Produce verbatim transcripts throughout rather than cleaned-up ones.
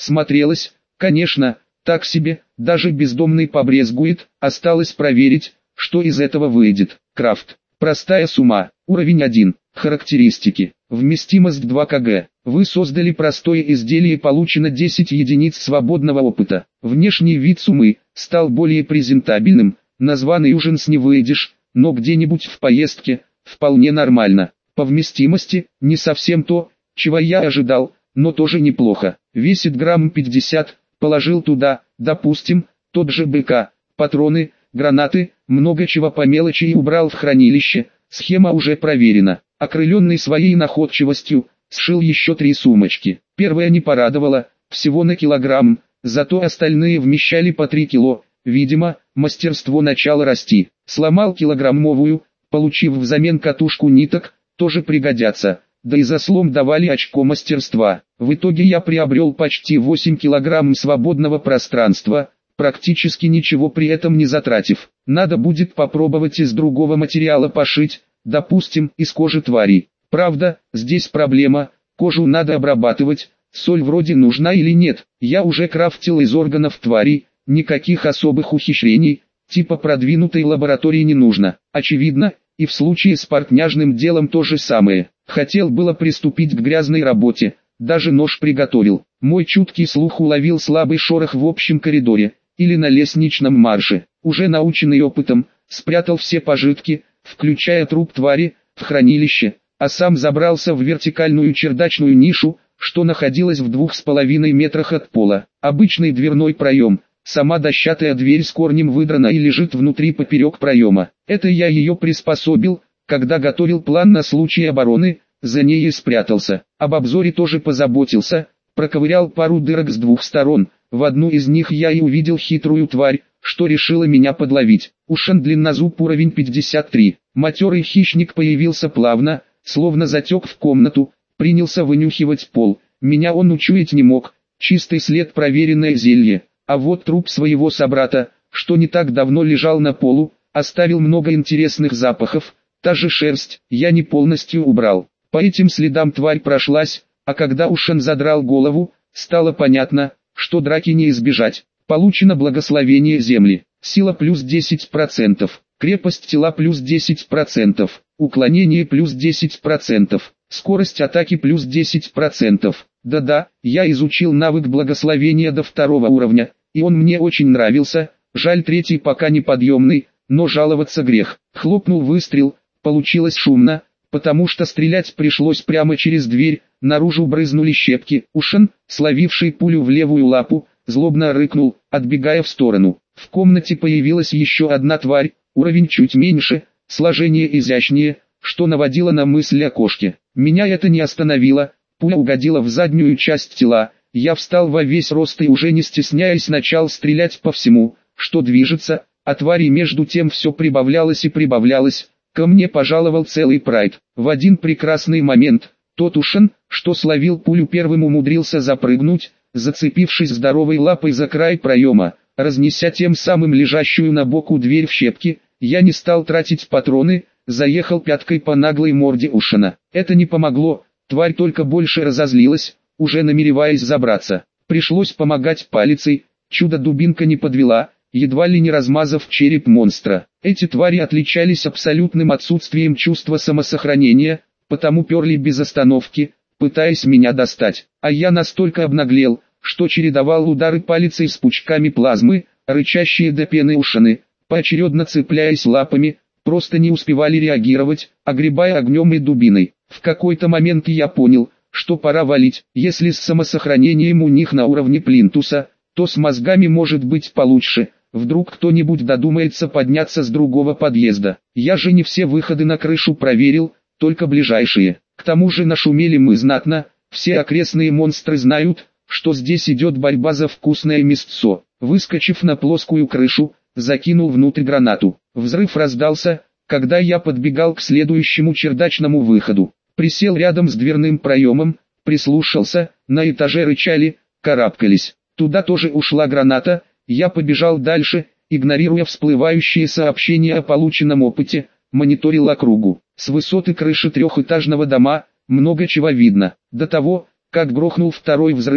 Смотрелось, конечно, так себе, даже бездомный побрезгует. Осталось проверить, что из этого выйдет. Крафт. Простая сумма. Уровень один. Характеристики. Вместимость два килограмма. Вы создали простое изделие, получено десять единиц свободного опыта. Внешний вид суммы стал более презентабельным. На званый ужин с не выйдешь, но где-нибудь в поездке вполне нормально. По вместимости не совсем то, чего я ожидал, но тоже неплохо. Весит грамм пятьдесят. Положил туда, допустим, тот же БК, патроны, гранаты, много чего по мелочи и убрал в хранилище. Схема уже проверена. Окрыленный своей находчивостью, сшил еще три сумочки. Первая не порадовала, всего на килограмм, зато остальные вмещали по три кило. Видимо, мастерство начало расти. Сломал килограммовую, получив взамен катушку ниток, тоже пригодятся. Да и за слом давали очко мастерства. В итоге я приобрел почти восемь килограмм свободного пространства, практически ничего при этом не затратив. Надо будет попробовать из другого материала пошить, допустим, из кожи твари. Правда, здесь проблема, кожу надо обрабатывать, соль вроде нужна или нет. Я уже крафтил из органов твари, никаких особых ухищрений, типа продвинутой лаборатории не нужно. Очевидно, и в случае с портняжным делом то же самое. Хотел было приступить к грязной работе, даже нож приготовил. Мой чуткий слух уловил слабый шорох в общем коридоре, или на лестничном марше. Уже наученный опытом, спрятал все пожитки, включая труп твари, в хранилище, а сам забрался в вертикальную чердачную нишу, что находилась в двух с половиной метрах от пола. Обычный дверной проем. Сама дощатая дверь с корнем выдрана и лежит внутри поперек проема. Это я ее приспособил, когда готовил план на случай обороны, за ней и спрятался. Об обзоре тоже позаботился, проковырял пару дырок с двух сторон. В одну из них я и увидел хитрую тварь, что решила меня подловить. Ушан длиннозуб уровень пятьдесят три. Матерый хищник появился плавно, словно затек в комнату, принялся вынюхивать пол. Меня он учуять не мог, чистый след, проверенное зелье. А вот труп своего собрата, что не так давно лежал на полу, оставил много интересных запахов. Та же шерсть, я не полностью убрал. По этим следам тварь прошлась, а когда Ушан задрал голову, стало понятно, что драки не избежать. Получено благословение земли, сила плюс десять процентов, крепость тела плюс десять процентов, уклонение плюс десять процентов, скорость атаки плюс десять процентов. Да-да, я изучил навык благословения до второго уровня, и он мне очень нравился. Жаль, третий пока не подъемный, но жаловаться грех. Хлопнул выстрел, получилось шумно, потому что стрелять пришлось прямо через дверь. Наружу брызнули щепки. Ушан, словивший пулю в левую лапу, злобно рыкнул, отбегая в сторону. В комнате появилась еще одна тварь, уровень чуть меньше, сложение изящнее, что наводило на мысль о кошке. Меня это не остановило, пуля угодила в заднюю часть тела. Я встал во весь рост и уже не стесняясь начал стрелять по всему, что движется, а твари между тем все прибавлялось и прибавлялось. Ко мне пожаловал целый прайд. В один прекрасный момент, тот Ушан, что словил пулю первым, умудрился запрыгнуть, зацепившись здоровой лапой за край проема, разнеся тем самым лежащую на боку дверь в щепки. Я не стал тратить патроны, заехал пяткой по наглой морде Ушана. Это не помогло, тварь только больше разозлилась, уже намереваясь забраться. Пришлось помогать палицей, чудо-дубинка не подвела, едва ли не размазав череп монстра. Эти твари отличались абсолютным отсутствием чувства самосохранения, потому перли без остановки, пытаясь меня достать. А я настолько обнаглел, что чередовал удары палицей с пучками плазмы, рычащие до пены Ушаны, поочередно цепляясь лапами, просто не успевали реагировать, огребая огнем и дубиной. В какой-то момент я понял, что пора валить. Если с самосохранением у них на уровне плинтуса, то с мозгами может быть получше. Вдруг кто-нибудь додумается подняться с другого подъезда. Я же не все выходы на крышу проверил, только ближайшие. К тому же нашумели мы знатно, все окрестные монстры знают, что здесь идет борьба за вкусное мясцо. Выскочив на плоскую крышу, закинул внутрь гранату. Взрыв раздался, когда я подбегал к следующему чердачному выходу. Присел рядом с дверным проемом, прислушался, на этаже рычали, карабкались. Туда тоже ушла граната. Я побежал дальше, игнорируя всплывающие сообщения о полученном опыте, мониторил округу. С высоты крыши трехэтажного дома много чего видно. До того, как грохнул второй взрыв,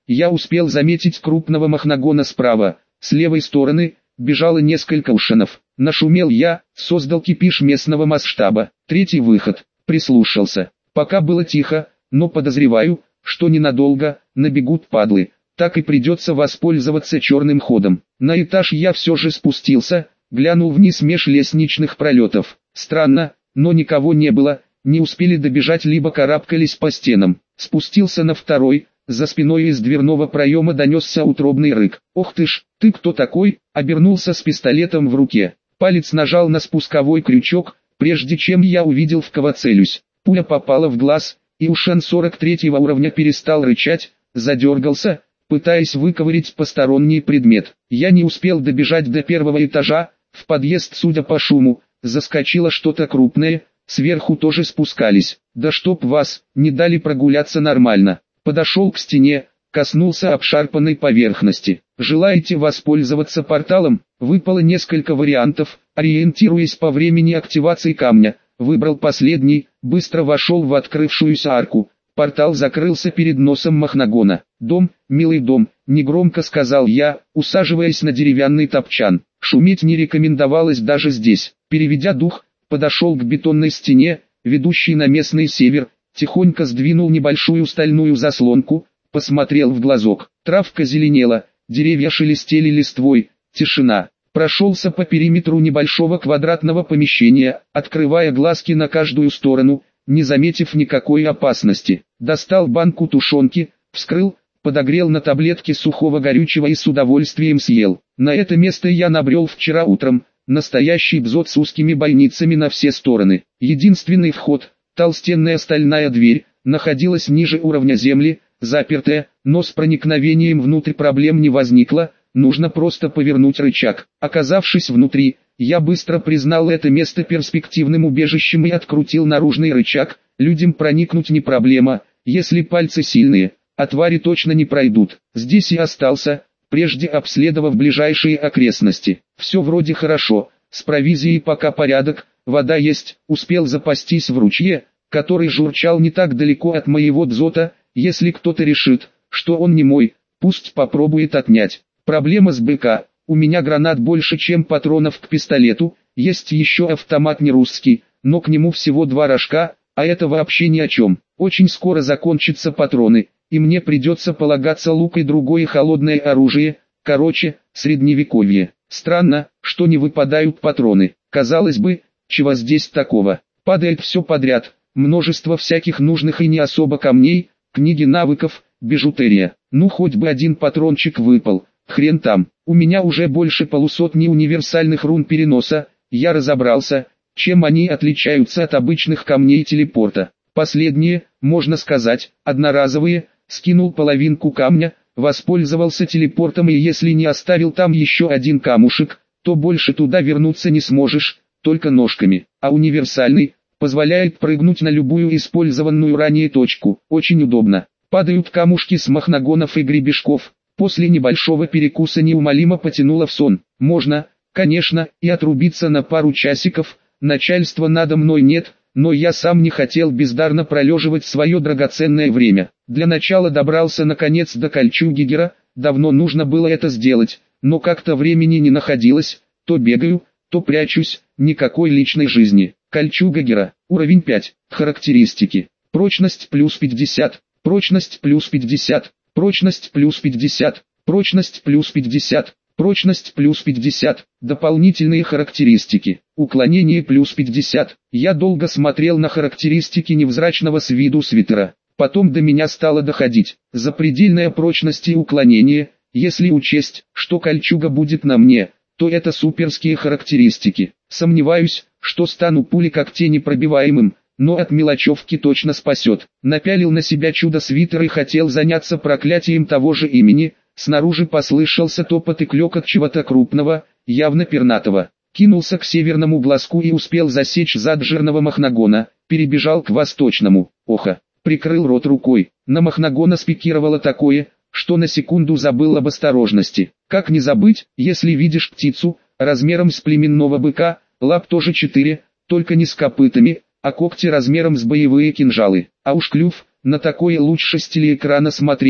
я успел заметить крупного махнагона справа. С левой стороны бежало несколько ушанов. Нашумел я, создал кипиш местного масштаба. Третий выход. Прислушался. Пока было тихо, но подозреваю, что ненадолго набегут падлы. Так и придется воспользоваться черным ходом. На этаж я все же спустился, глянул вниз меж лестничных пролетов. Странно, но никого не было, не успели добежать либо карабкались по стенам. Спустился на второй, за спиной из дверного проема донесся утробный рык. «Ох ты ж, ты кто такой?» Обернулся с пистолетом в руке. Палец нажал на спусковой крючок, прежде чем я увидел, в кого целюсь. Пуля попала в глаз, и Ушан сорок третьего уровня перестал рычать, задергался, пытаясь выковырять посторонний предмет. Я не успел добежать до первого этажа, в подъезд, судя по шуму, заскочило что-то крупное, сверху тоже спускались. Да чтоб вас, не дали прогуляться нормально. Подошел к стене, коснулся обшарпанной поверхности. Желаете воспользоваться порталом? Выпало несколько вариантов, ориентируясь по времени активации камня. Выбрал последний, быстро вошел в открывшуюся арку. Портал закрылся перед носом махнагона. «Дом, милый дом», — негромко сказал я, усаживаясь на деревянный топчан. Шуметь не рекомендовалось даже здесь. Переведя дух, подошел к бетонной стене, ведущей на местный север, тихонько сдвинул небольшую стальную заслонку, посмотрел в глазок. Травка зеленела, деревья шелестели листвой, тишина. Прошелся по периметру небольшого квадратного помещения, открывая глазки на каждую сторону, не заметив никакой опасности. Достал банку тушенки, вскрыл, подогрел на таблетке сухого горючего и с удовольствием съел. На это место я набрел вчера утром, настоящий бзот с узкими бойницами на все стороны. Единственный вход, толстенная стальная дверь, находилась ниже уровня земли, запертая, но с проникновением внутрь проблем не возникло, нужно просто повернуть рычаг. Оказавшись внутри, я быстро признал это место перспективным убежищем и открутил наружный рычаг. Людям проникнуть не проблема, если пальцы сильные, а твари точно не пройдут. Здесь и остался, прежде обследовав ближайшие окрестности. Все вроде хорошо, с провизией пока порядок, вода есть, успел запастись в ручье, который журчал не так далеко от моего дзота. Если кто-то решит, что он не мой, пусть попробует отнять. Проблема с БК, у меня гранат больше, чем патронов к пистолету, есть еще автомат не русский, но к нему всего два рожка, а это вообще ни о чем. Очень скоро закончатся патроны, и мне придется полагаться лук и другое холодное оружие, короче, средневековье. Странно, что не выпадают патроны. Казалось бы, чего здесь такого? Падает все подряд, множество всяких нужных и не особо камней, книги навыков, бижутерия. Ну хоть бы один патрончик выпал, хрен там. У меня уже больше полусотни универсальных рун переноса, я разобрался, чем они отличаются от обычных камней телепорта. Последние, можно сказать, одноразовые, скинул половинку камня, воспользовался телепортом, и если не оставил там еще один камушек, то больше туда вернуться не сможешь, только ножками. А универсальный позволяет прыгнуть на любую использованную ранее точку, очень удобно. Падают камушки с махнагонов и гребешков. После небольшого перекуса неумолимо потянуло в сон. Можно, конечно, и отрубиться на пару часиков, начальства надо мной нет, но я сам не хотел бездарно пролеживать свое драгоценное время. Для начала добрался наконец до Кольчугегера, давно нужно было это сделать, но как-то времени не находилось, то бегаю, то прячусь, никакой личной жизни. Кольчугегера, уровень пять, характеристики, прочность плюс пятьдесят, прочность плюс пятьдесят, прочность плюс пятьдесят, прочность плюс пятьдесят, прочность плюс пятьдесят, дополнительные характеристики, уклонение плюс пятьдесят. Я долго смотрел на характеристики невзрачного с виду свитера, потом до меня стало доходить, запредельная прочность и уклонение, если учесть, что кольчуга будет на мне, то это суперские характеристики. Сомневаюсь, что стану пулекогтей непробиваемым, но от мелочевки точно спасет. Напялил на себя чудо-свитер и хотел заняться проклятием того же имени. Снаружи послышался топот и клёкот чего-то крупного, явно пернатого. Кинулся к северному глазку и успел засечь зад жирного махнагона, перебежал к восточному. Оха, прикрыл рот рукой. На махнагона спикировало такое, что на секунду забыл об осторожности. Как не забыть, если видишь птицу, размером с племенного быка, лап тоже четыре, только не с копытами, а когти размером с боевые кинжалы. А уж клюв, на такое лучше с телеэкрана смотреть,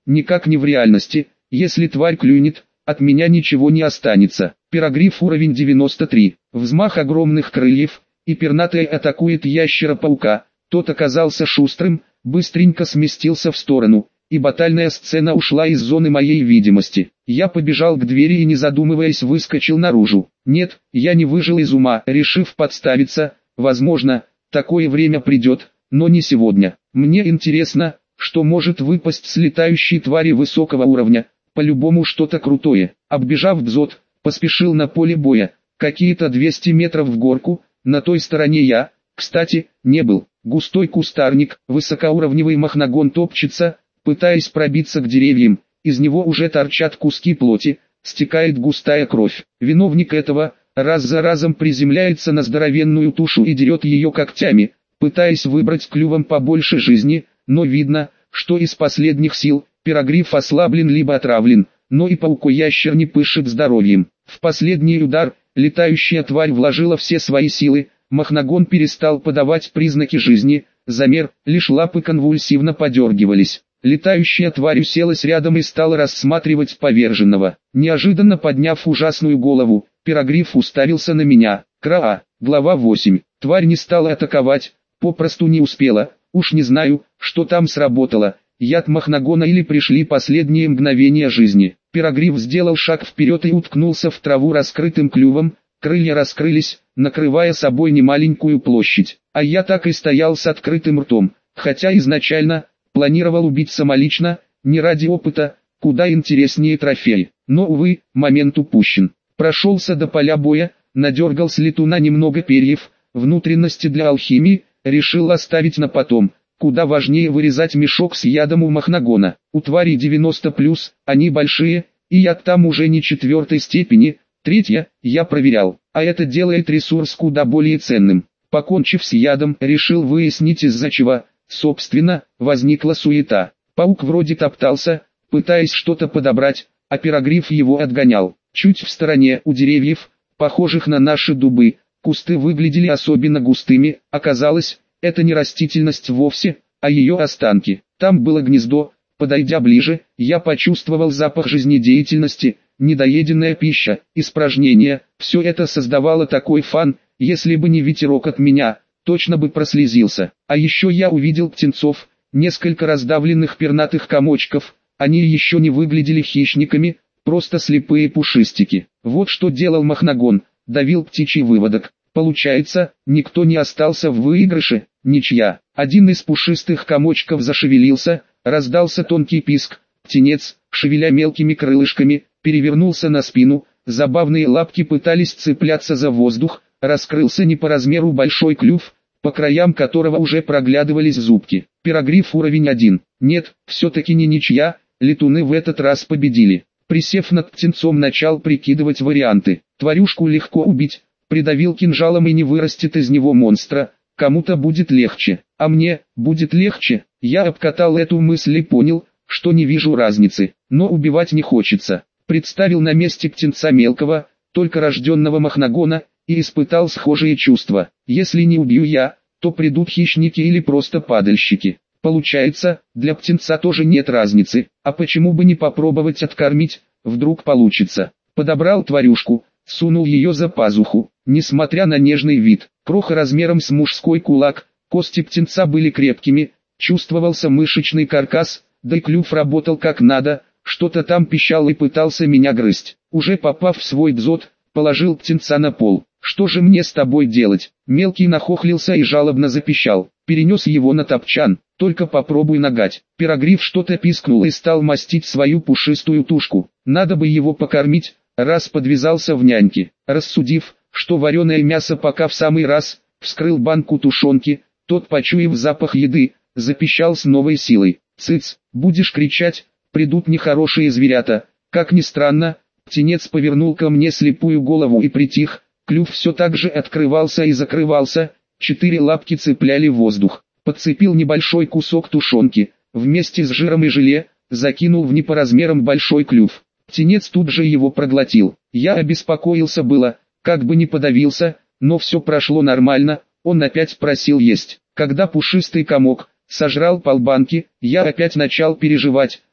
никак не в реальности. Если тварь клюнет, от меня ничего не останется. Пирогриф уровень девяносто три. Взмах огромных крыльев, и пернатая атакует ящера-паука. Тот оказался шустрым, быстренько сместился в сторону, и батальная сцена ушла из зоны моей видимости. Я побежал к двери и, не задумываясь, выскочил наружу. Нет, я не выжил из ума, решив подставиться. Возможно, такое время придет, но не сегодня. Мне интересно, что может выпасть с летающей твари высокого уровня. По-любому что-то крутое. Оббежав дзот, поспешил на поле боя. Какие-то двести метров в горку, на той стороне я, кстати, не был. Густой кустарник, высокоуровневый махнагон топчется, пытаясь пробиться к деревьям. Из него уже торчат куски плоти, стекает густая кровь. Виновник этого, раз за разом приземляется на здоровенную тушу и дерет ее когтями, пытаясь выбрать клювом побольше жизни, но видно, что из последних сил. Пирогриф ослаблен либо отравлен, но и паукоящер не пышет здоровьем. В последний удар летающая тварь вложила все свои силы, махнагон перестал подавать признаки жизни, замер, лишь лапы конвульсивно подергивались. Летающая тварь уселась рядом и стала рассматривать поверженного. Неожиданно подняв ужасную голову, пирогриф уставился на меня. Краа, глава восемь. Тварь не стала атаковать, попросту не успела, уж не знаю, что там сработало. Яд махнагона или пришли последние мгновения жизни. Пирогриф сделал шаг вперед и уткнулся в траву раскрытым клювом, крылья раскрылись, накрывая собой немаленькую площадь. А я так и стоял с открытым ртом, хотя изначально планировал убить самолично, не ради опыта, куда интереснее трофей. Но, увы, момент упущен. Прошелся до поля боя, надергал с летуна немного перьев, внутренности для алхимии, решил оставить на потом. Куда важнее вырезать мешок с ядом у махнагона. У тварей девяносто плюс, они большие, и яд там уже не четвертой степени, третья, я проверял, а это делает ресурс куда более ценным. Покончив с ядом, решил выяснить, из-за чего, собственно, возникла суета. Паук вроде топтался, пытаясь что-то подобрать, а пирогриф его отгонял. Чуть в стороне, у деревьев, похожих на наши дубы, кусты выглядели особенно густыми. Оказалось, это не растительность вовсе, а ее останки. Там было гнездо. Подойдя ближе, я почувствовал запах жизнедеятельности, недоеденная пища, испражнения. Все это создавало такой фан, если бы не ветерок от меня, точно бы прослезился. А еще я увидел птенцов, несколько раздавленных пернатых комочков. Они еще не выглядели хищниками, просто слепые пушистики. Вот что делал махнагон, давил птичий выводок. Получается, никто не остался в выигрыше, ничья. Один из пушистых комочков зашевелился, раздался тонкий писк. Птенец, шевеля мелкими крылышками, перевернулся на спину, забавные лапки пытались цепляться за воздух, раскрылся не по размеру большой клюв, по краям которого уже проглядывались зубки. Пирогриф уровень один. Нет, все-таки не ничья, летуны в этот раз победили. Присев над птенцом, начал прикидывать варианты. Тварюшку легко убить. Придавил кинжалом и не вырастет из него монстра, кому-то будет легче, а мне будет легче. Я обкатал эту мысль и понял, что не вижу разницы, но убивать не хочется. Представил на месте птенца мелкого, только рожденного махнагона, и испытал схожие чувства. Если не убью я, то придут хищники или просто падальщики. Получается, для птенца тоже нет разницы, а почему бы не попробовать откормить, вдруг получится. Подобрал тварюшку, сунул ее за пазуху. Несмотря на нежный вид, кроха размером с мужской кулак, кости птенца были крепкими, чувствовался мышечный каркас, да и клюв работал как надо, что-то там пищал и пытался меня грызть. Уже попав в свой дзот, положил птенца на пол. «Что же мне с тобой делать?» Мелкий нахохлился и жалобно запищал. Перенес его на топчан. «Только попробуй нагать». Пирогриф что-то пискнул и стал мастить свою пушистую тушку. Надо бы его покормить, раз подвязался в няньке. Рассудив, что вареное мясо пока в самый раз, вскрыл банку тушенки. Тот, почуяв запах еды, запищал с новой силой. «Цыц, будешь кричать, придут нехорошие зверята». Как ни странно, птенец повернул ко мне слепую голову и притих. Клюв все так же открывался и закрывался, четыре лапки цепляли воздух. Подцепил небольшой кусок тушенки, вместе с жиром и желе, закинул в не по размерам большой клюв. Птенец тут же его проглотил. Я обеспокоился было, как бы не подавился, но все прошло нормально, он опять просил есть. Когда пушистый комок сожрал полбанки, я опять начал переживать,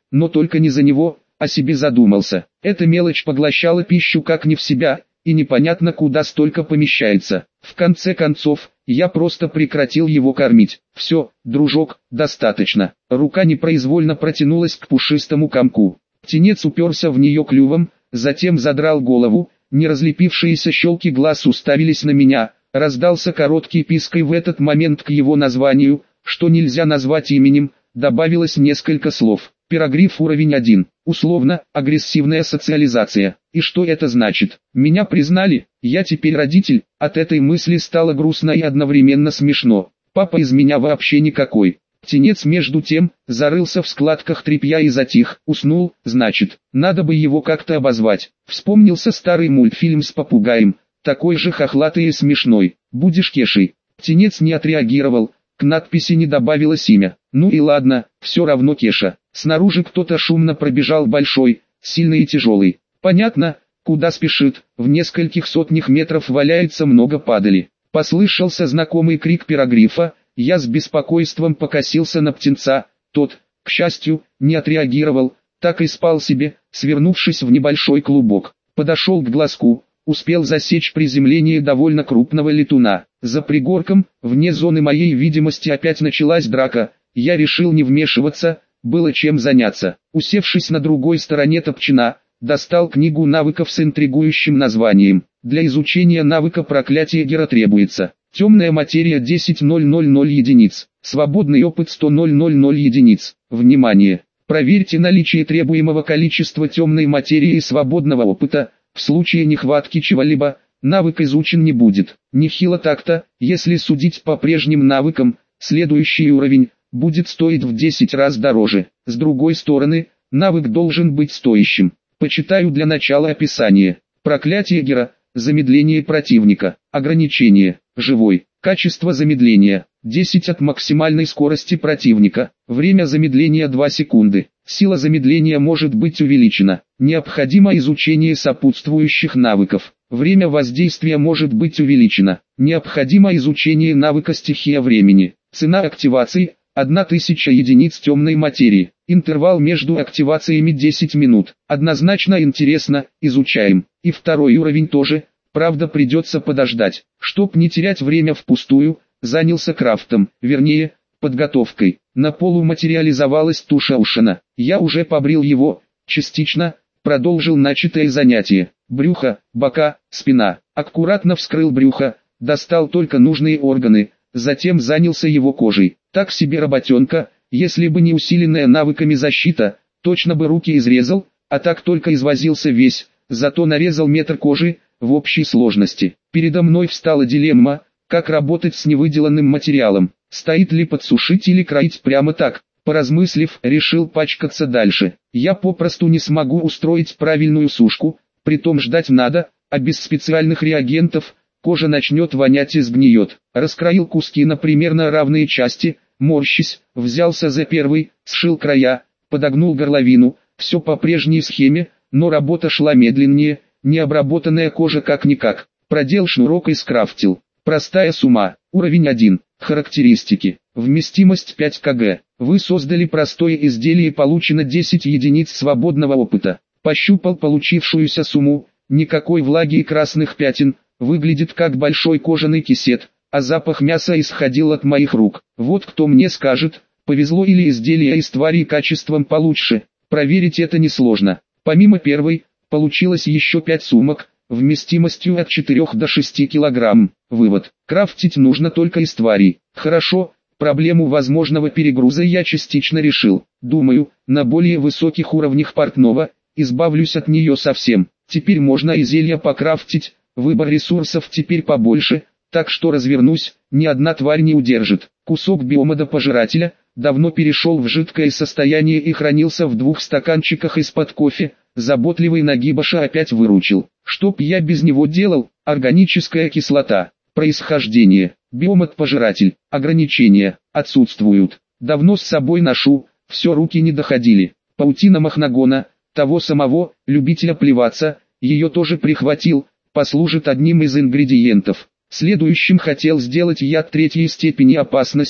но только не за него, о себе задумался. Эта мелочь поглощала пищу как не в себя, и непонятно куда столько помещается. В конце концов, я просто прекратил его кормить. Все, дружок, достаточно. Рука непроизвольно протянулась к пушистому комку. Птенец уперся в нее клювом, затем задрал голову, неразлепившиеся щелки глаз уставились на меня. Раздался короткий писк, и в этот момент к его названию, что нельзя назвать именем, добавилось несколько слов. Пирогриф уровень один. Условно, агрессивная социализация. И что это значит? Меня признали, я теперь родитель. От этой мысли стало грустно и одновременно смешно. Папа из меня вообще никакой. Птенец между тем, зарылся в складках тряпья и затих. Уснул, значит, надо бы его как-то обозвать. Вспомнился старый мультфильм с попугаем, такой же хохлатый и смешной. «Будешь Кешей». Птенец не отреагировал, к надписи не добавилось имя. Ну и ладно, все равно Кеша. Снаружи кто-то шумно пробежал, большой, сильный и тяжелый. Понятно, куда спешит. В нескольких сотнях метров валяется много падали. Послышался знакомый крик пирогрифа. Я с беспокойством покосился на птенца. Тот, к счастью, не отреагировал, так и спал себе, свернувшись в небольшой клубок. Подошел к глазку, успел засечь приземление довольно крупного летуна. За пригорком, вне зоны моей видимости, опять началась драка. Я решил не вмешиваться, было чем заняться. Усевшись на другой стороне топчина, достал книгу навыков с интригующим названием. Для изучения навыка проклятие Гера требуется темная материя десять тысяч единиц, свободный опыт сто тысяч единиц. Внимание! Проверьте наличие требуемого количества темной материи и свободного опыта. В случае нехватки чего-либо, навык изучен не будет. Нехило так-то, если судить по прежним навыкам, следующий уровень будет стоить в десять раз дороже. С другой стороны, навык должен быть стоящим. Почитаю для начала описание. Проклятие Гера, замедление противника, ограничение, живой, качество замедления, десять от максимальной скорости противника, время замедления два секунды, сила замедления может быть увеличена, необходимо изучение сопутствующих навыков, время воздействия может быть увеличено, необходимо изучение навыка стихия времени, цена активации – тысяча единиц темной материи, интервал между активациями десять минут, однозначно интересно, изучаем, и второй уровень тоже, правда придется подождать, чтоб не терять время впустую, занялся крафтом, вернее, подготовкой. На полу материализовалась туша Ушана, я уже побрил его, частично, продолжил начатое занятие, брюхо, бока, спина, аккуратно вскрыл брюхо, достал только нужные органы, затем занялся его кожей. Так себе работенка, если бы не усиленная навыками защита, точно бы руки изрезал, а так только извозился весь, зато нарезал метр кожи, в общей сложности. Передо мной встала дилемма, как работать с невыделанным материалом, стоит ли подсушить или кроить прямо так. Поразмыслив, решил пачкаться дальше. Я попросту не смогу устроить правильную сушку, притом ждать надо, а без специальных реагентов, кожа начнет вонять и сгниет. Раскроил куски на примерно равные части, морщись, взялся за первый, сшил края, подогнул горловину, все по прежней схеме, но работа шла медленнее, необработанная кожа как-никак. Продел шнурок и скрафтил. Простая сумма, уровень один, характеристики, вместимость пять килограммов. Вы создали простое изделие и получено десять единиц свободного опыта. Пощупал получившуюся сумму, никакой влаги и красных пятен, выглядит как большой кожаный кисет, а запах мяса исходил от моих рук. Вот кто мне скажет, повезло или изделие из твари качеством получше, проверить это несложно. Помимо первой, получилось еще пять сумок, вместимостью от четырёх до шести килограмм. Вывод: крафтить нужно только из тварей. Хорошо, проблему возможного перегруза я частично решил. Думаю, на более высоких уровнях портного, избавлюсь от нее совсем. Теперь можно и зелья покрафтить, выбор ресурсов теперь побольше, так что развернусь, ни одна тварь не удержит. Кусок биомода-пожирателя давно перешел в жидкое состояние и хранился в двух стаканчиках из-под кофе. Заботливый Нагибаша опять выручил. Чтоб я без него делал? Органическая кислота. Происхождение. Биомод-пожиратель. Ограничения. Отсутствуют. Давно с собой ношу, все руки не доходили. Паутина Махнагона, того самого, любителя плеваться, ее тоже прихватил, послужит одним из ингредиентов. Следующим хотел сделать яд третьей степени опасности,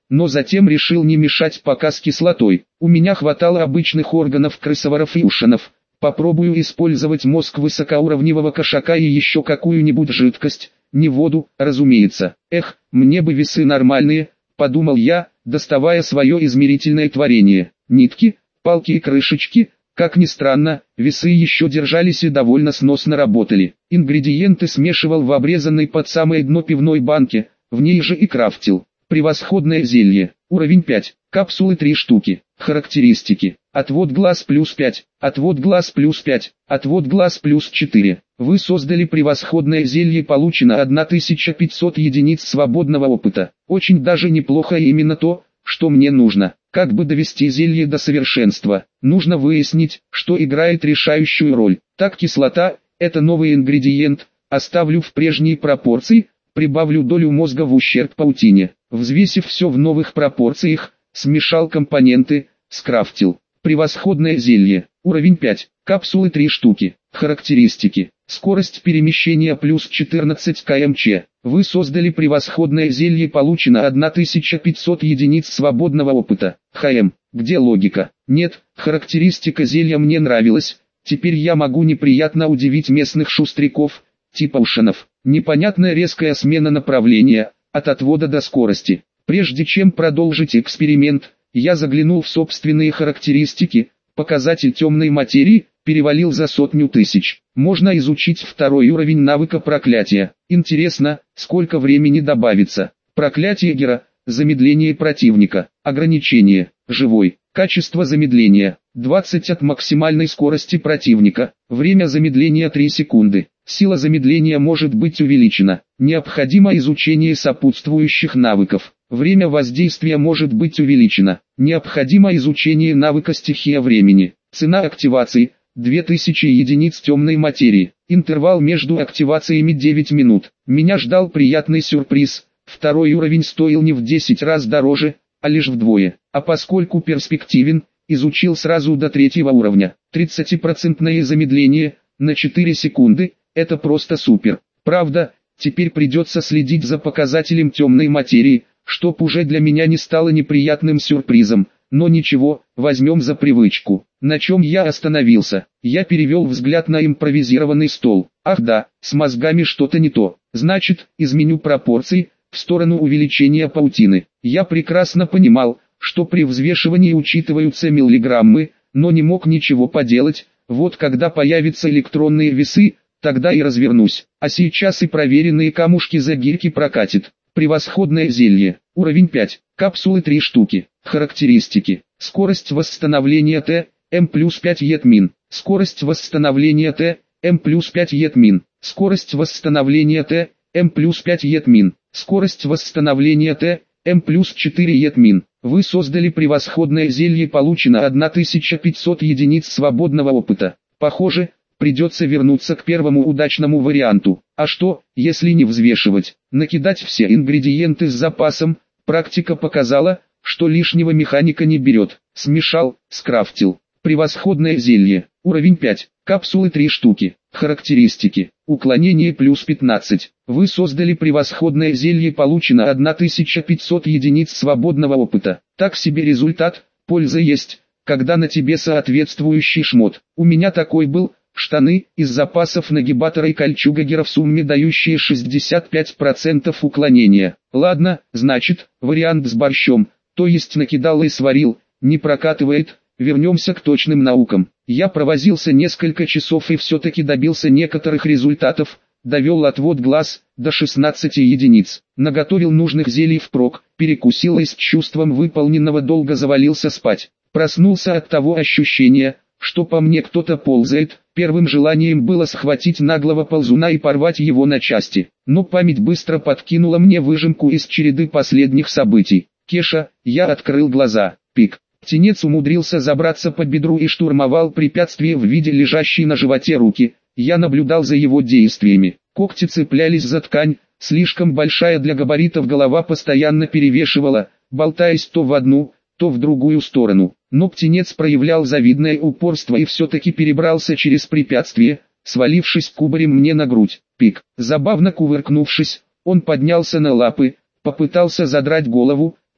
но затем решил не мешать пока с кислотой. У меня хватало обычных органов крысоворов и ушанов. Попробую использовать мозг высокоуровневого кошака и еще какую-нибудь жидкость, не воду, разумеется. Эх, мне бы весы нормальные, подумал я, доставая свое измерительное творение. Нитки, палки и крышечки. Как ни странно, весы еще держались и довольно сносно работали. Ингредиенты смешивал в обрезанной под самое дно пивной банке, в ней же и крафтил. Превосходное зелье. Уровень пять. Капсулы три штуки. Характеристики. Отвод глаз плюс пять. Отвод глаз плюс пять. Отвод глаз плюс четыре. Вы создали превосходное зелье, получено тысяча пятьсот единиц свободного опыта. Очень даже неплохо, и именно то, что мне нужно. Как бы довести зелье до совершенства? Нужно выяснить, что играет решающую роль. Так, кислота – это новый ингредиент, оставлю в прежней пропорции, прибавлю долю мозга в ущерб паутине. Взвесив все в новых пропорциях, смешал компоненты, скрафтил. Превосходное зелье. Уровень пять. Капсулы три штуки. Характеристики. Скорость перемещения плюс четырнадцать километров в час. Вы создали превосходное зелье, получено тысяча пятьсот единиц свободного опыта. ХМ. Где логика? Нет, характеристика зелья мне нравилась. Теперь я могу неприятно удивить местных шустряков, типа ушанов. Непонятная резкая смена направления, от отвода до скорости. Прежде чем продолжить эксперимент, я заглянул в собственные характеристики. Показатель темной материи перевалил за сотню тысяч. Можно изучить второй уровень навыка проклятия. Интересно, сколько времени добавится. Проклятие Гера. Замедление противника. Ограничение. Живой. Качество замедления. двадцать от максимальной скорости противника. Время замедления три секунды. Сила замедления может быть увеличена. Необходимо изучение сопутствующих навыков. Время воздействия может быть увеличено. Необходимо изучение навыка стихия времени. Цена активации – две тысячи единиц темной материи. Интервал между активациями девять минут. Меня ждал приятный сюрприз. Второй уровень стоил не в десять раз дороже, а лишь вдвое. А поскольку перспективен, изучил сразу до третьего уровня. тридцатипроцентное замедление на четыре секунды – это просто супер. Правда, теперь придется следить за показателем темной материи, чтоб уже для меня не стало неприятным сюрпризом. Но ничего, возьмем за привычку. На чем я остановился? Я перевел взгляд на импровизированный стол. Ах да, с мозгами что-то не то. Значит, изменю пропорции в сторону увеличения паутины. Я прекрасно понимал, что при взвешивании учитываются миллиграммы, но не мог ничего поделать. Вот когда появятся электронные весы, тогда и развернусь. А сейчас и проверенные камушки за гирьки прокатит. Превосходное зелье. Уровень пять. Капсулы три штуки. Характеристики. Скорость восстановления Т, М плюс пять етмин. Скорость восстановления Т, М плюс пять етмин. Скорость восстановления Т, М плюс пять етмин. Скорость восстановления Т, М плюс четыре етмин. Вы создали превосходное зелье, получено тысяча пятьсот единиц свободного опыта. Похоже, придется вернуться к первому удачному варианту. А что, если не взвешивать, накидать все ингредиенты с запасом? Практика показала, что лишнего механика не берет. Смешал, скрафтил. Превосходное зелье. Уровень пять. Капсулы три штуки. Характеристики. Уклонение плюс пятнадцать. Вы создали превосходное зелье, получено тысяча пятьсот единиц свободного опыта. Так себе результат, польза есть, когда на тебе соответствующий шмот. У меня такой был. Штаны из запасов нагибатора и кольчуга Гера, в сумме дающие шестьдесят пять процентов уклонения. Ладно, значит, вариант с борщом, то есть накидал и сварил, не прокатывает. Вернемся к точным наукам. Я провозился несколько часов и все-таки добился некоторых результатов. Довел отвод глаз до шестнадцати единиц. Наготовил нужных зелий впрок, перекусил и с чувством выполненного долга завалился спать. Проснулся от того ощущения, что по мне кто-то ползает. Первым желанием было схватить наглого ползуна и порвать его на части. Но память быстро подкинула мне выжимку из череды последних событий. Кеша, я открыл глаза. Пик. Птенец умудрился забраться по бедру и штурмовал препятствие в виде лежащей на животе руки. Я наблюдал за его действиями. Когти цеплялись за ткань, слишком большая для габаритов голова постоянно перевешивала, болтаясь то в одну, то в другую сторону. Но птенец проявлял завидное упорство и все-таки перебрался через препятствие, свалившись кубарем мне на грудь. Пик. Забавно кувыркнувшись, он поднялся на лапы, попытался задрать голову,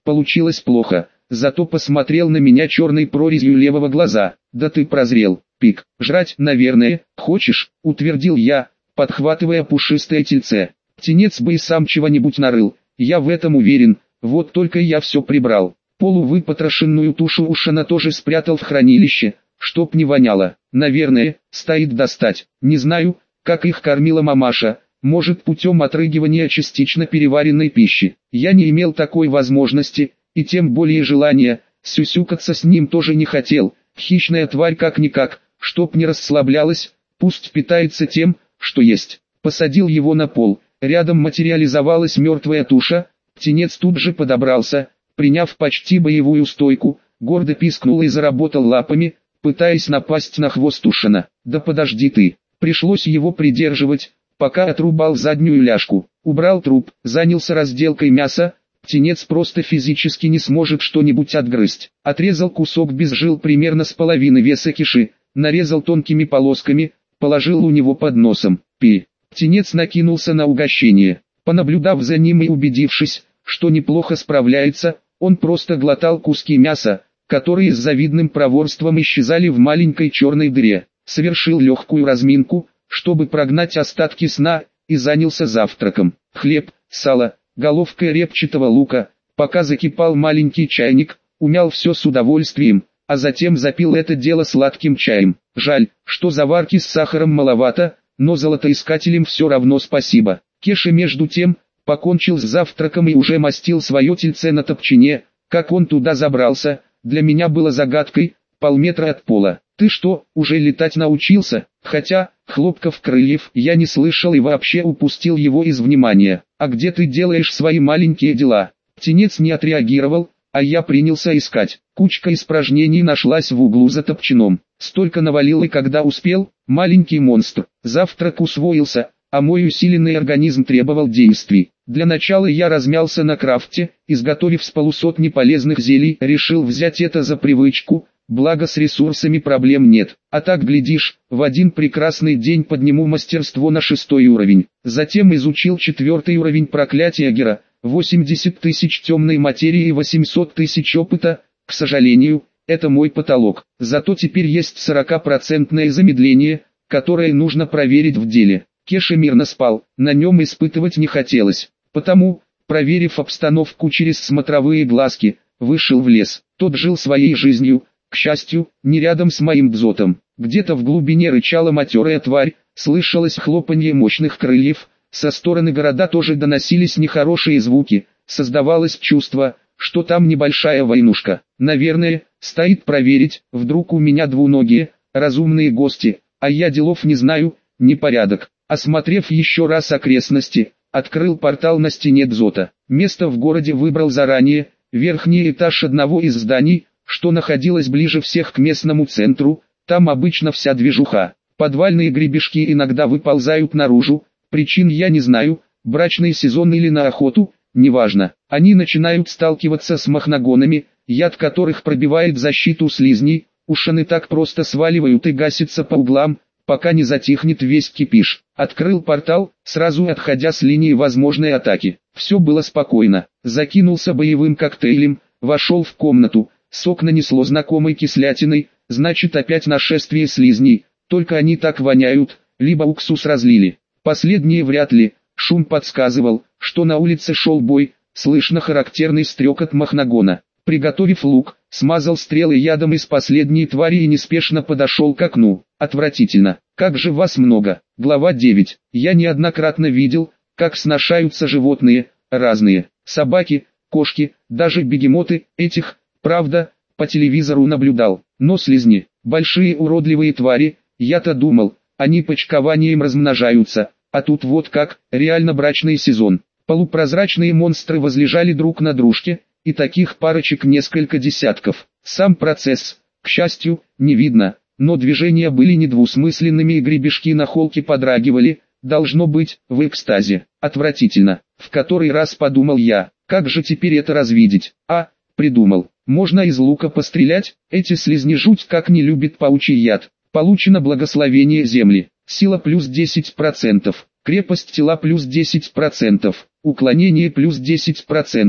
Получилось плохо, зато посмотрел на меня черной прорезью левого глаза. Да ты прозрел, пик. Жрать, наверное, хочешь, утвердил я, подхватывая пушистое тельце. Птенец бы и сам чего-нибудь нарыл, я в этом уверен, вот только я все прибрал. Полувыпотрошенную тушу Ушана тоже спрятал в хранилище, чтоб не воняло. Наверное, стоит достать. Не знаю, как их кормила мамаша, может путем отрыгивания частично переваренной пищи. Я не имел такой возможности, и тем более желания, сюсюкаться с ним тоже не хотел. Хищная тварь как-никак, чтоб не расслаблялась, пусть питается тем, что есть. Посадил его на пол, рядом материализовалась мертвая туша, птенец тут же подобрался, приняв почти боевую стойку, гордо пискнул и заработал лапами, пытаясь напасть на хвост Ушана. Да подожди ты, пришлось его придерживать, пока отрубал заднюю ляжку, убрал труп, занялся разделкой мяса, птенец просто физически не сможет что-нибудь отгрызть. Отрезал кусок без жил примерно с половины веса киши, нарезал тонкими полосками, положил у него под носом. Пи. Птенец накинулся на угощение. Понаблюдав за ним и убедившись, что неплохо справляется, он просто глотал куски мяса, которые с завидным проворством исчезали в маленькой черной дыре. Совершил легкую разминку, чтобы прогнать остатки сна, и занялся завтраком. Хлеб, сало, головка репчатого лука. Пока закипал маленький чайник, умял все с удовольствием, а затем запил это дело сладким чаем. Жаль, что заварки с сахаром маловато, но золотоискателям все равно спасибо. Кеша между тем, покончил с завтраком и уже мастил свое тельце на топчине. Как он туда забрался, для меня было загадкой, полметра от пола. Ты что, уже летать научился? Хотя, хлопков крыльев я не слышал и вообще упустил его из внимания. А где ты делаешь свои маленькие дела? Птенец не отреагировал, а я принялся искать. Кучка испражнений нашлась в углу за топчаном. Столько навалил, и когда успел, маленький монстр. Завтрак усвоился, а мой усиленный организм требовал действий. Для начала я размялся на крафте, изготовив с полусотни полезных зелий, решил взять это за привычку, благо с ресурсами проблем нет. А так глядишь, в один прекрасный день подниму мастерство на шестой уровень. Затем изучил четвертый уровень проклятия Гера, восемьдесят тысяч темной материи и восемьсот тысяч опыта. К сожалению, это мой потолок. Зато теперь есть сорокапроцентное замедление, которое нужно проверить в деле. Кеша мирно спал, на нем испытывать не хотелось. Потому, проверив обстановку через смотровые глазки, вышел в лес. Тот жил своей жизнью, к счастью, не рядом с моим дзотом. Где-то в глубине рычала матерая тварь, слышалось хлопанье мощных крыльев, со стороны города тоже доносились нехорошие звуки, создавалось чувство, что там небольшая войнушка. Наверное, стоит проверить, вдруг у меня двуногие, разумные гости, а я делов не знаю, непорядок. Осмотрев еще раз окрестности, открыл портал на стене дзота. Место в городе выбрал заранее, верхний этаж одного из зданий, что находилось ближе всех к местному центру, там обычно вся движуха. Подвальные гребешки иногда выползают наружу, причин я не знаю, брачный сезон или на охоту, неважно. Они начинают сталкиваться с махнагонами, яд которых пробивает защиту слизней, ушаны так просто сваливают и гасятся по углам, пока не затихнет весь кипиш. Открыл портал, сразу отходя с линии возможной атаки. Все было спокойно. Закинулся боевым коктейлем, вошел в комнату, с окна несло знакомой кислятиной, значит опять нашествие слизней, только они так воняют, либо уксус разлили. Последнее вряд ли, шум подсказывал, что на улице шел бой, слышно характерный стрекот махнагона. Приготовив лук, смазал стрелы ядом из последней твари и неспешно подошел к окну. Отвратительно, как же вас много. Глава девять. Я неоднократно видел, как сношаются животные, разные, собаки, кошки, даже бегемоты, этих, правда, по телевизору наблюдал. Но слизни, большие уродливые твари, я-то думал, они почкованием размножаются, а тут вот как, реально брачный сезон. Полупрозрачные монстры возлежали друг на дружке, и таких парочек несколько десятков. Сам процесс, к счастью, не видно, но движения были недвусмысленными и гребешки на холке подрагивали, должно быть, в экстазе. Отвратительно, в который раз подумал я, как же теперь это развидеть? А, придумал, можно из лука пострелять, эти слизни жуть как не любят паучий яд. Получено благословение земли, сила плюс десять процентов, крепость тела плюс десять процентов, уклонение плюс десять процентов,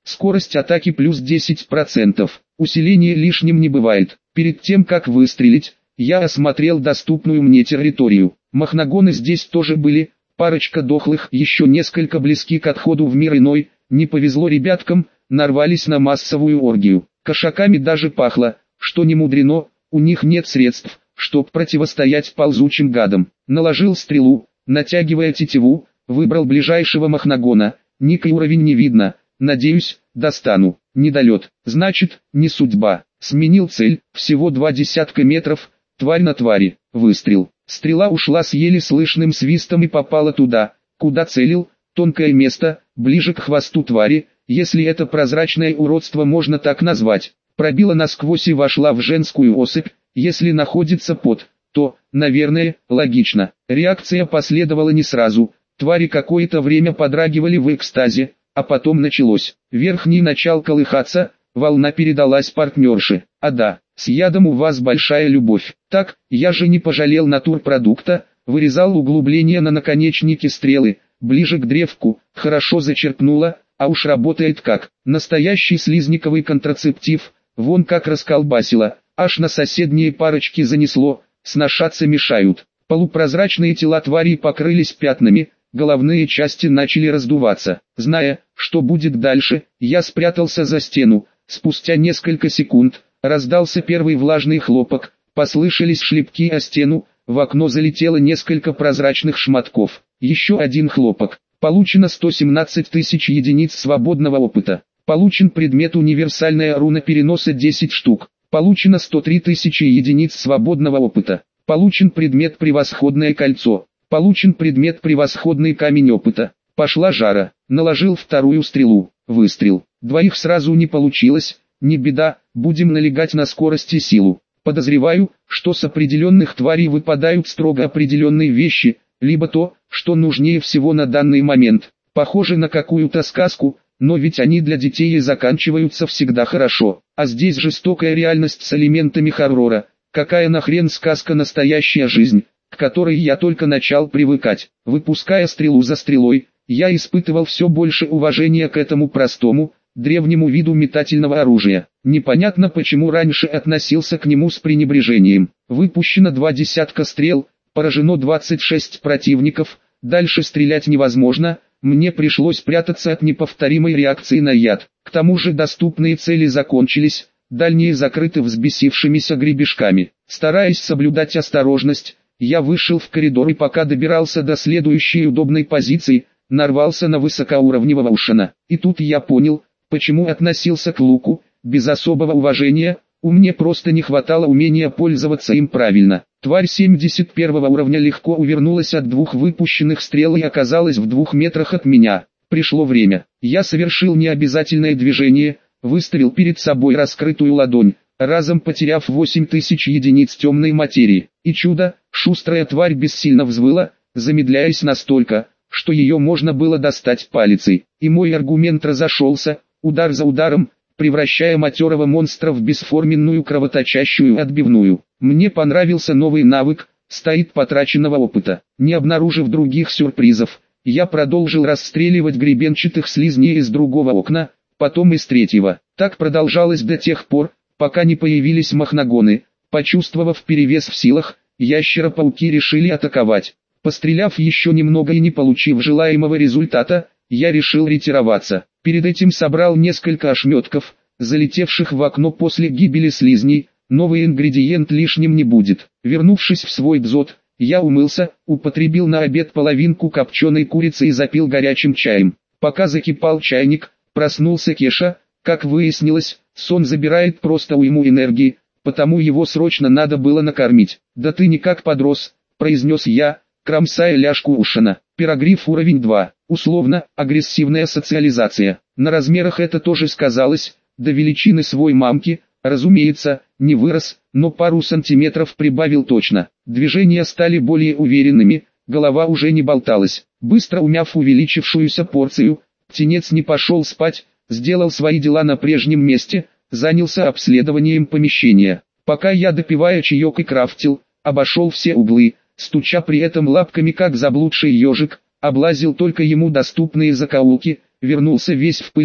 Скорость атаки плюс десять процентов. Усиление лишним не бывает. Перед тем как выстрелить, я осмотрел доступную мне территорию. Махнагоны здесь тоже были, парочка дохлых, еще несколько близки к отходу в мир иной. Не повезло ребяткам, нарвались на массовую оргию. Кошаками даже пахло, что не мудрено, у них нет средств, чтоб противостоять ползучим гадам. Наложил стрелу, натягивая тетиву, выбрал ближайшего махнагона, ник и уровень не видно, надеюсь, достану. Недолет, значит, не судьба. Сменил цель, всего два десятка метров, тварь на твари, выстрел. Стрела ушла с еле слышным свистом и попала туда, куда целил, тонкое место, ближе к хвосту твари, если это прозрачное уродство можно так назвать. Пробила насквозь и вошла в женскую особь, если находится под, то, наверное, логично. Реакция последовала не сразу, твари какое-то время подрагивали в экстазе, а потом началось. Верхний начал колыхаться, волна передалась партнерше. А да, с ядом у вас большая любовь. Так, я же не пожалел натурпродукта, вырезал углубление на наконечнике стрелы, ближе к древку, хорошо зачерпнула, а уж работает как настоящий слизниковый контрацептив, вон как расколбасило, аж на соседние парочки занесло, сношаться мешают. Полупрозрачные тела тварей покрылись пятнами, головные части начали раздуваться. Зная, что будет дальше, я спрятался за стену. Спустя несколько секунд, раздался первый влажный хлопок, послышались шлепки о стену, в окно залетело несколько прозрачных шматков. Еще один хлопок. Получено сто семнадцать тысяч единиц свободного опыта. Получен предмет универсальная руна переноса десять штук. Получено сто три тысячи единиц свободного опыта. Получен предмет превосходное кольцо. Получен предмет превосходный камень опыта. Пошла жара. Наложил вторую стрелу. Выстрел. Двоих сразу не получилось. Не беда, будем налегать на скорость и силу. Подозреваю, что с определенных тварей выпадают строго определенные вещи, либо то, что нужнее всего на данный момент. Похоже на какую-то сказку, но ведь они для детей и заканчиваются всегда хорошо. А здесь жестокая реальность с элементами хоррора. Какая нахрен сказка, настоящая жизнь, к которой я только начал привыкать. Выпуская стрелу за стрелой, я испытывал все больше уважения к этому простому, древнему виду метательного оружия. Непонятно почему раньше относился к нему с пренебрежением. Выпущено два десятка стрел, поражено двадцать шесть противников, дальше стрелять невозможно, мне пришлось прятаться от неповторимой реакции на яд. К тому же доступные цели закончились, дальние закрыты взбесившимися гребешками. Стараясь соблюдать осторожность, я вышел в коридор и пока добирался до следующей удобной позиции, нарвался на высокоуровневого ушана. И тут я понял, почему относился к луку, без особого уважения, у мне просто не хватало умения пользоваться им правильно. Тварь семьдесят первого уровня легко увернулась от двух выпущенных стрел и оказалась в двух метрах от меня. Пришло время. Я совершил необязательное движение, выставил перед собой раскрытую ладонь, разом потеряв восемь тысяч единиц темной материи. И чудо, шустрая тварь бессильно взвыла, замедляясь настолько, что ее можно было достать палицей. И мой аргумент разошелся, удар за ударом, превращая матерого монстра в бесформенную кровоточащую отбивную. Мне понравился новый навык, стоит потраченного опыта. Не обнаружив других сюрпризов, я продолжил расстреливать гребенчатых слизней из другого окна, потом из третьего. Так продолжалось до тех пор, пока не появились махнагоны. Почувствовав перевес в силах, ящеропауки решили атаковать. Постреляв еще немного и не получив желаемого результата, я решил ретироваться. Перед этим собрал несколько ошметков, залетевших в окно после гибели слизней. Новый ингредиент лишним не будет. Вернувшись в свой дзот, я умылся, употребил на обед половинку копченой курицы и запил горячим чаем. Пока закипал чайник, проснулся Кеша. Как выяснилось, сон забирает просто уйму энергии, потому его срочно надо было накормить. «Да ты никак подрос», — произнес я, кромсая ляжку Ушана. Пирогриф уровень два. Условно, агрессивная социализация. На размерах это тоже сказалось, до величины свой мамки, разумеется, не вырос, но пару сантиметров прибавил точно. Движения стали более уверенными, голова уже не болталась. Быстро умяв увеличившуюся порцию, птенец не пошел спать, сделал свои дела на прежнем месте, занялся обследованием помещения. Пока я, допивая чаек и крафтил, обошел все углы, стуча при этом лапками как заблудший ежик, облазил только ему доступные закоулки, вернулся весь в пыли,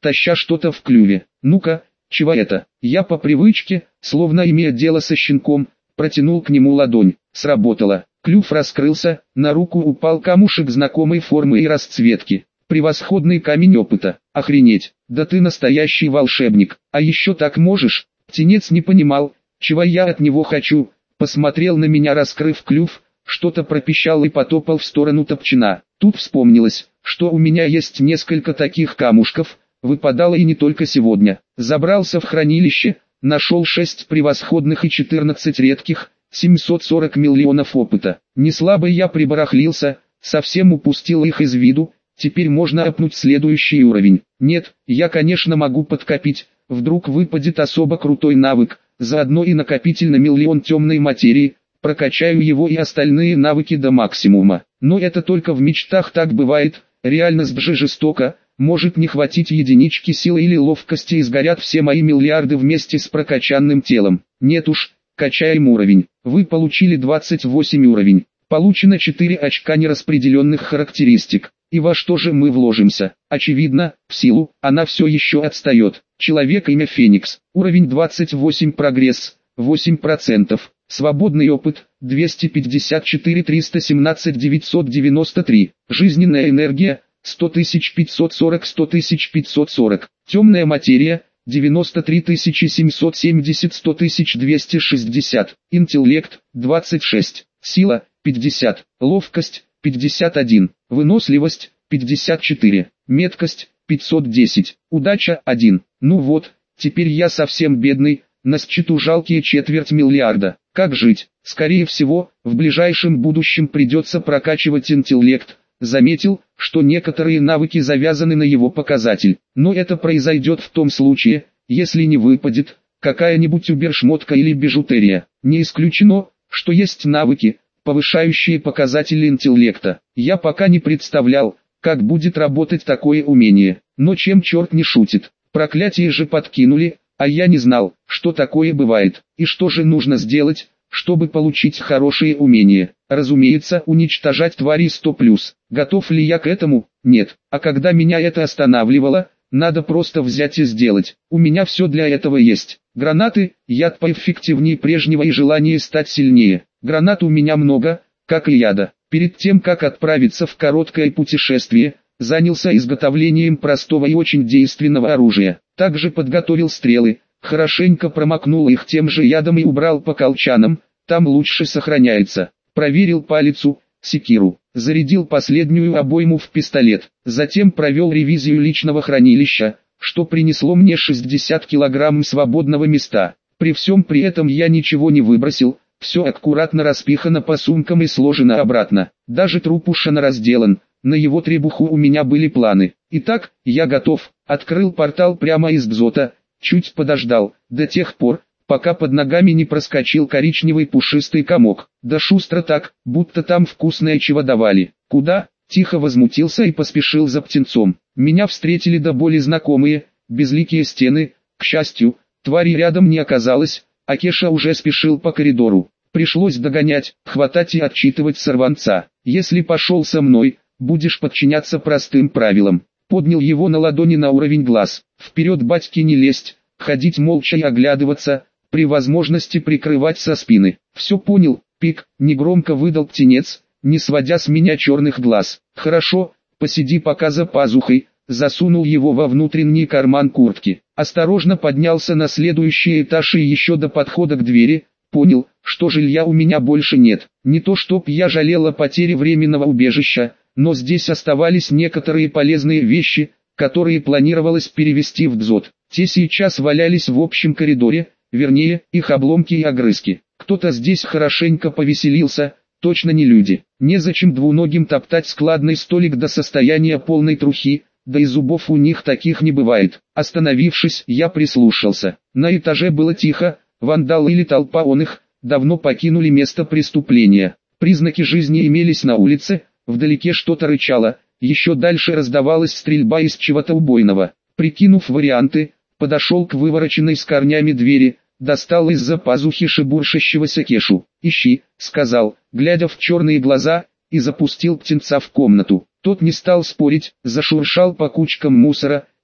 таща что-то в клюве. «Ну-ка, чего это?» Я по привычке, словно имея дело со щенком, протянул к нему ладонь. Сработало. Клюв раскрылся, на руку упал камушек знакомой формы и расцветки. Превосходный камень опыта. Охренеть, да ты настоящий волшебник. А еще так можешь? Птенец не понимал, чего я от него хочу. Посмотрел на меня, раскрыв клюв, что-то пропищал и потопал в сторону топчина. Тут вспомнилось, что у меня есть несколько таких камушков, выпадало и не только сегодня. Забрался в хранилище, нашел шесть превосходных и четырнадцать редких, семьсот сорок миллионов опыта. Не слабо я прибарахлился, совсем упустил их из виду, теперь можно опнуть следующий уровень. Нет, я конечно могу подкопить, вдруг выпадет особо крутой навык, заодно и накопитель на миллион темной материи, прокачаю его и остальные навыки до максимума. Но это только в мечтах так бывает, реальность же жестока, может не хватить единички силы или ловкости и сгорят все мои миллиарды вместе с прокачанным телом. Нет уж, качаем уровень. Вы получили двадцать восемь уровень. Получено четыре очка нераспределенных характеристик. И во что же мы вложимся? Очевидно, в силу, она все еще отстает. Человек имя Феникс. Уровень двадцать восемь, прогресс, восемь процентов. Свободный опыт, двести пятьдесят четыре триста семнадцать девятьсот девяносто три. Жизненная энергия, сто тысяч пятьсот сорок сто тысяч пятьсот сорок. Темная материя, девяносто три тысячи семьсот семьдесят сто тысяч двести шестьдесят. Интеллект, двадцать шесть. Сила, пятьдесят. Ловкость, пятьдесят один. Выносливость, пятьдесят четыре. Меткость, пятьсот десять. Удача, один. Ну вот, теперь я совсем бедный, на счету жалкие четверть миллиарда. Как жить? Скорее всего, в ближайшем будущем придется прокачивать интеллект. Заметил, что некоторые навыки завязаны на его показатель. Но это произойдет в том случае, если не выпадет какая-нибудь убершмотка или бижутерия. Не исключено, что есть навыки, повышающие показатели интеллекта. Я пока не представлял, как будет работать такое умение. Но чем черт не шутит. Проклятие же подкинули, а я не знал, что такое бывает. И что же нужно сделать, чтобы получить хорошие умения? Разумеется, уничтожать твари сто плюс. Готов ли я к этому? Нет. А когда меня это останавливало, надо просто взять и сделать. У меня все для этого есть. Гранаты, яд поэффективнее прежнего и желание стать сильнее. Гранат у меня много, как и яда. Перед тем как отправиться в короткое путешествие, занялся изготовлением простого и очень действенного оружия. Также подготовил стрелы, хорошенько промокнул их тем же ядом и убрал по колчанам, там лучше сохраняется. Проверил палицу, секиру, зарядил последнюю обойму в пистолет, затем провел ревизию личного хранилища, что принесло мне шестьдесят килограмм свободного места. При всем при этом я ничего не выбросил, все аккуратно распихано по сумкам и сложено обратно. Даже труп Ушана разделан, на его требуху у меня были планы. Итак, я готов. Открыл портал прямо из дзота, чуть подождал, до тех пор, пока под ногами не проскочил коричневый пушистый комок. Да шустро так, будто там вкусное чего давали. Куда? Тихо возмутился и поспешил за птенцом. Меня встретили до боли знакомые, безликие стены. К счастью, твари рядом не оказалось, а Кеша уже спешил по коридору. Пришлось догонять, хватать и отчитывать сорванца. Если пошел со мной, будешь подчиняться простым правилам. Поднял его на ладони на уровень глаз. Вперед батьки не лезть, ходить молча и оглядываться, при возможности прикрывать со спины. Все понял, пик, негромко выдал птенец, не сводя с меня черных глаз. Хорошо, посиди пока за пазухой, засунул его во внутренний карман куртки. Осторожно поднялся на следующий этаж и еще до подхода к двери, понял, что жилья у меня больше нет. Не то чтоб я жалел о потере временного убежища, но здесь оставались некоторые полезные вещи, которые планировалось перевести в дзот. Те сейчас валялись в общем коридоре, вернее, их обломки и огрызки. Кто-то здесь хорошенько повеселился, точно не люди. Незачем двуногим топтать складный столик до состояния полной трухи, да и зубов у них таких не бывает. Остановившись, я прислушался. На этаже было тихо, вандалы или толпа он их, давно покинули место преступления. Признаки жизни имелись на улице, вдалеке что-то рычало, еще дальше раздавалась стрельба из чего-то убойного. Прикинув варианты, подошел к вывороченной с корнями двери, достал из-за пазухи шебуршащегося Кешу. «Ищи», — сказал, глядя в черные глаза, и запустил птенца в комнату. Тот не стал спорить, зашуршал по кучкам мусора,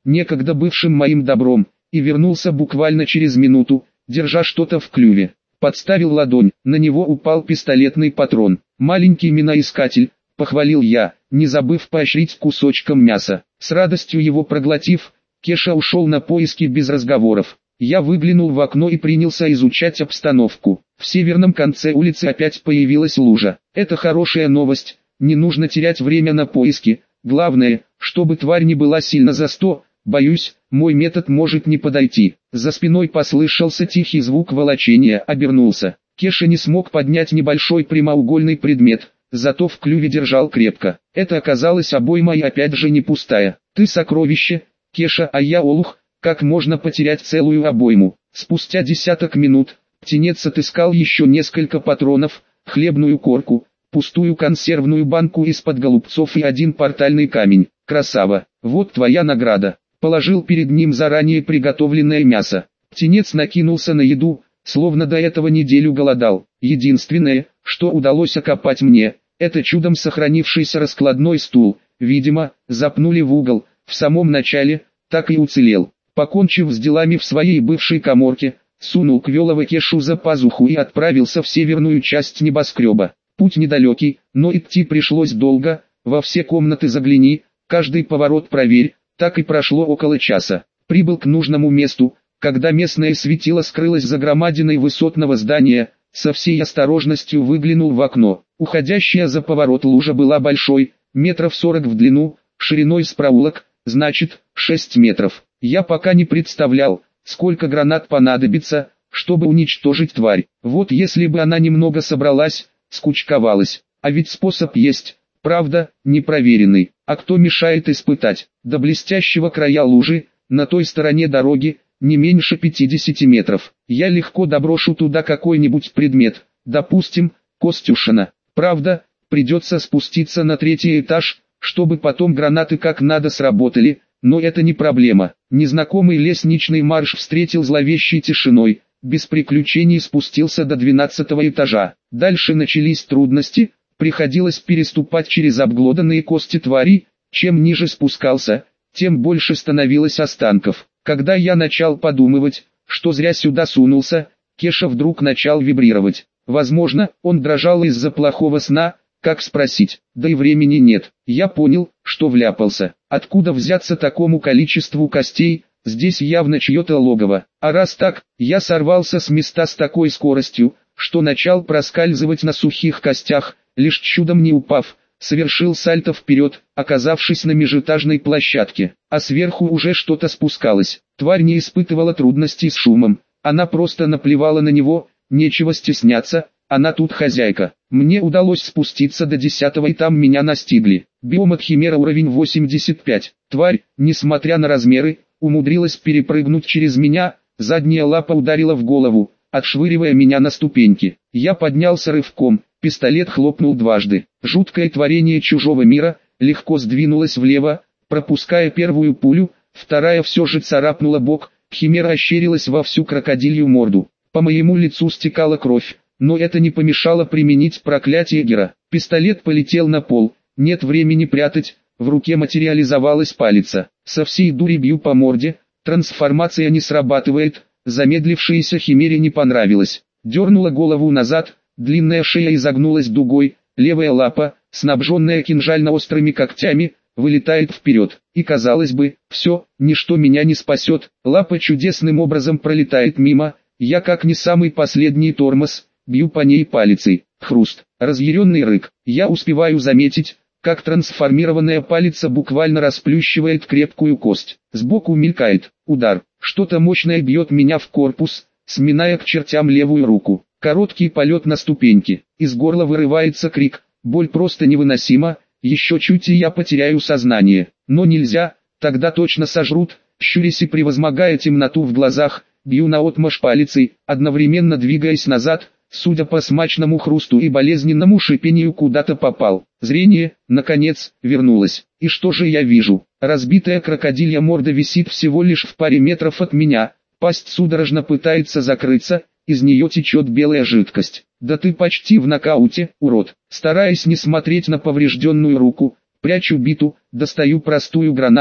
некогда бывшим моим добром, и вернулся буквально через минуту, держа что-то в клюве. Подставил ладонь, на него упал пистолетный патрон. «Маленький миноискатель», — похвалил я, не забыв поощрить кусочком мяса. С радостью его проглотив, Кеша ушел на поиски без разговоров. Я выглянул в окно и принялся изучать обстановку. В северном конце улицы опять появилась лужа. Это хорошая новость, не нужно терять время на поиски. Главное, чтобы тварь не была сильно за сто. Боюсь, мой метод может не подойти. За спиной послышался тихий звук волочения, обернулся. Кеша не смог поднять небольшой прямоугольный предмет, зато в клюве держал крепко. Это оказалась обойма и опять же не пустая. «Ты сокровище, Кеша, а я олух, как можно потерять целую обойму?» Спустя десяток минут, птенец отыскал еще несколько патронов, хлебную корку, пустую консервную банку из-под голубцов и один портальный камень. «Красава, вот твоя награда». Положил перед ним заранее приготовленное мясо. Птенец накинулся на еду, словно до этого неделю голодал. Единственное, что удалось окопать мне, это чудом сохранившийся раскладной стул. Видимо, запнули в угол, в самом начале, так и уцелел. Покончив с делами в своей бывшей каморке, сунул Квелова Кешу за пазуху и отправился в северную часть небоскреба. Путь недалекий, но идти пришлось долго, во все комнаты загляни, каждый поворот проверь. Так и прошло около часа. Прибыл к нужному месту, когда местное светило скрылось за громадиной высотного здания, со всей осторожностью выглянул в окно. Уходящая за поворот лужа была большой, метров сорок в длину, шириной с проулок, значит, шесть метров. Я пока не представлял, сколько гранат понадобится, чтобы уничтожить тварь. Вот если бы она немного собралась, скучковалась. А ведь способ есть. Правда, непроверенный, а кто мешает испытать? До блестящего края лужи, на той стороне дороги, не меньше пятидесяти метров. Я легко доброшу туда какой-нибудь предмет, допустим, Костюшина. Правда, придется спуститься на третий этаж, чтобы потом гранаты как надо сработали, но это не проблема. Незнакомый лестничный марш встретил зловещей тишиной, без приключений спустился до двенадцатого этажа. Дальше начались трудности. Приходилось переступать через обглоданные кости твари, чем ниже спускался, тем больше становилось останков. Когда я начал подумывать, что зря сюда сунулся, Кеша вдруг начал вибрировать. Возможно, он дрожал из-за плохого сна, как спросить, да и времени нет. Я понял, что вляпался. Откуда взяться такому количеству костей, здесь явно чье-то логово. А раз так, я сорвался с места с такой скоростью, что начал проскальзывать на сухих костях, лишь чудом не упав, совершил сальто вперед, оказавшись на межэтажной площадке, а сверху уже что-то спускалось. Тварь не испытывала трудностей с шумом, она просто наплевала на него, нечего стесняться, она тут хозяйка. Мне удалось спуститься до десятого и там меня настигли. Биом от Химера уровень восемьдесят пять. Тварь, несмотря на размеры, умудрилась перепрыгнуть через меня, задняя лапа ударила в голову, отшвыривая меня на ступеньки. Я поднялся рывком. Пистолет хлопнул дважды. Жуткое творение чужого мира легко сдвинулось влево, пропуская первую пулю, вторая все же царапнула бок, Химера ощерилась во всю крокодилью морду. По моему лицу стекала кровь, но это не помешало применить проклятие Гера. Пистолет полетел на пол, нет времени прятать, в руке материализовалась палица. Со всей дури бью по морде, трансформация не срабатывает, замедлившейся Химере не понравилось. Дернула голову назад. Длинная шея изогнулась дугой, левая лапа, снабженная кинжально-острыми когтями, вылетает вперед. И казалось бы, все, ничто меня не спасет. Лапа чудесным образом пролетает мимо, я как не самый последний тормоз, бью по ней палицей. Хруст, разъяренный рык. Я успеваю заметить, как трансформированная палица буквально расплющивает крепкую кость. Сбоку мелькает удар, что-то мощное бьет меня в корпус, сминая к чертям левую руку. Короткий полет на ступеньки, из горла вырывается крик, боль просто невыносима, еще чуть и я потеряю сознание, но нельзя, тогда точно сожрут, щурясь и превозмогая темноту в глазах, бью наотмашь палицей, одновременно двигаясь назад, судя по смачному хрусту и болезненному шипению куда-то попал. Зрение, наконец, вернулось, и что же я вижу? Разбитая крокодилья морда висит всего лишь в паре метров от меня, пасть судорожно пытается закрыться, из нее течет белая жидкость. Да ты почти в нокауте, урод. Стараясь не смотреть на поврежденную руку, прячу биту, достаю простую гранату,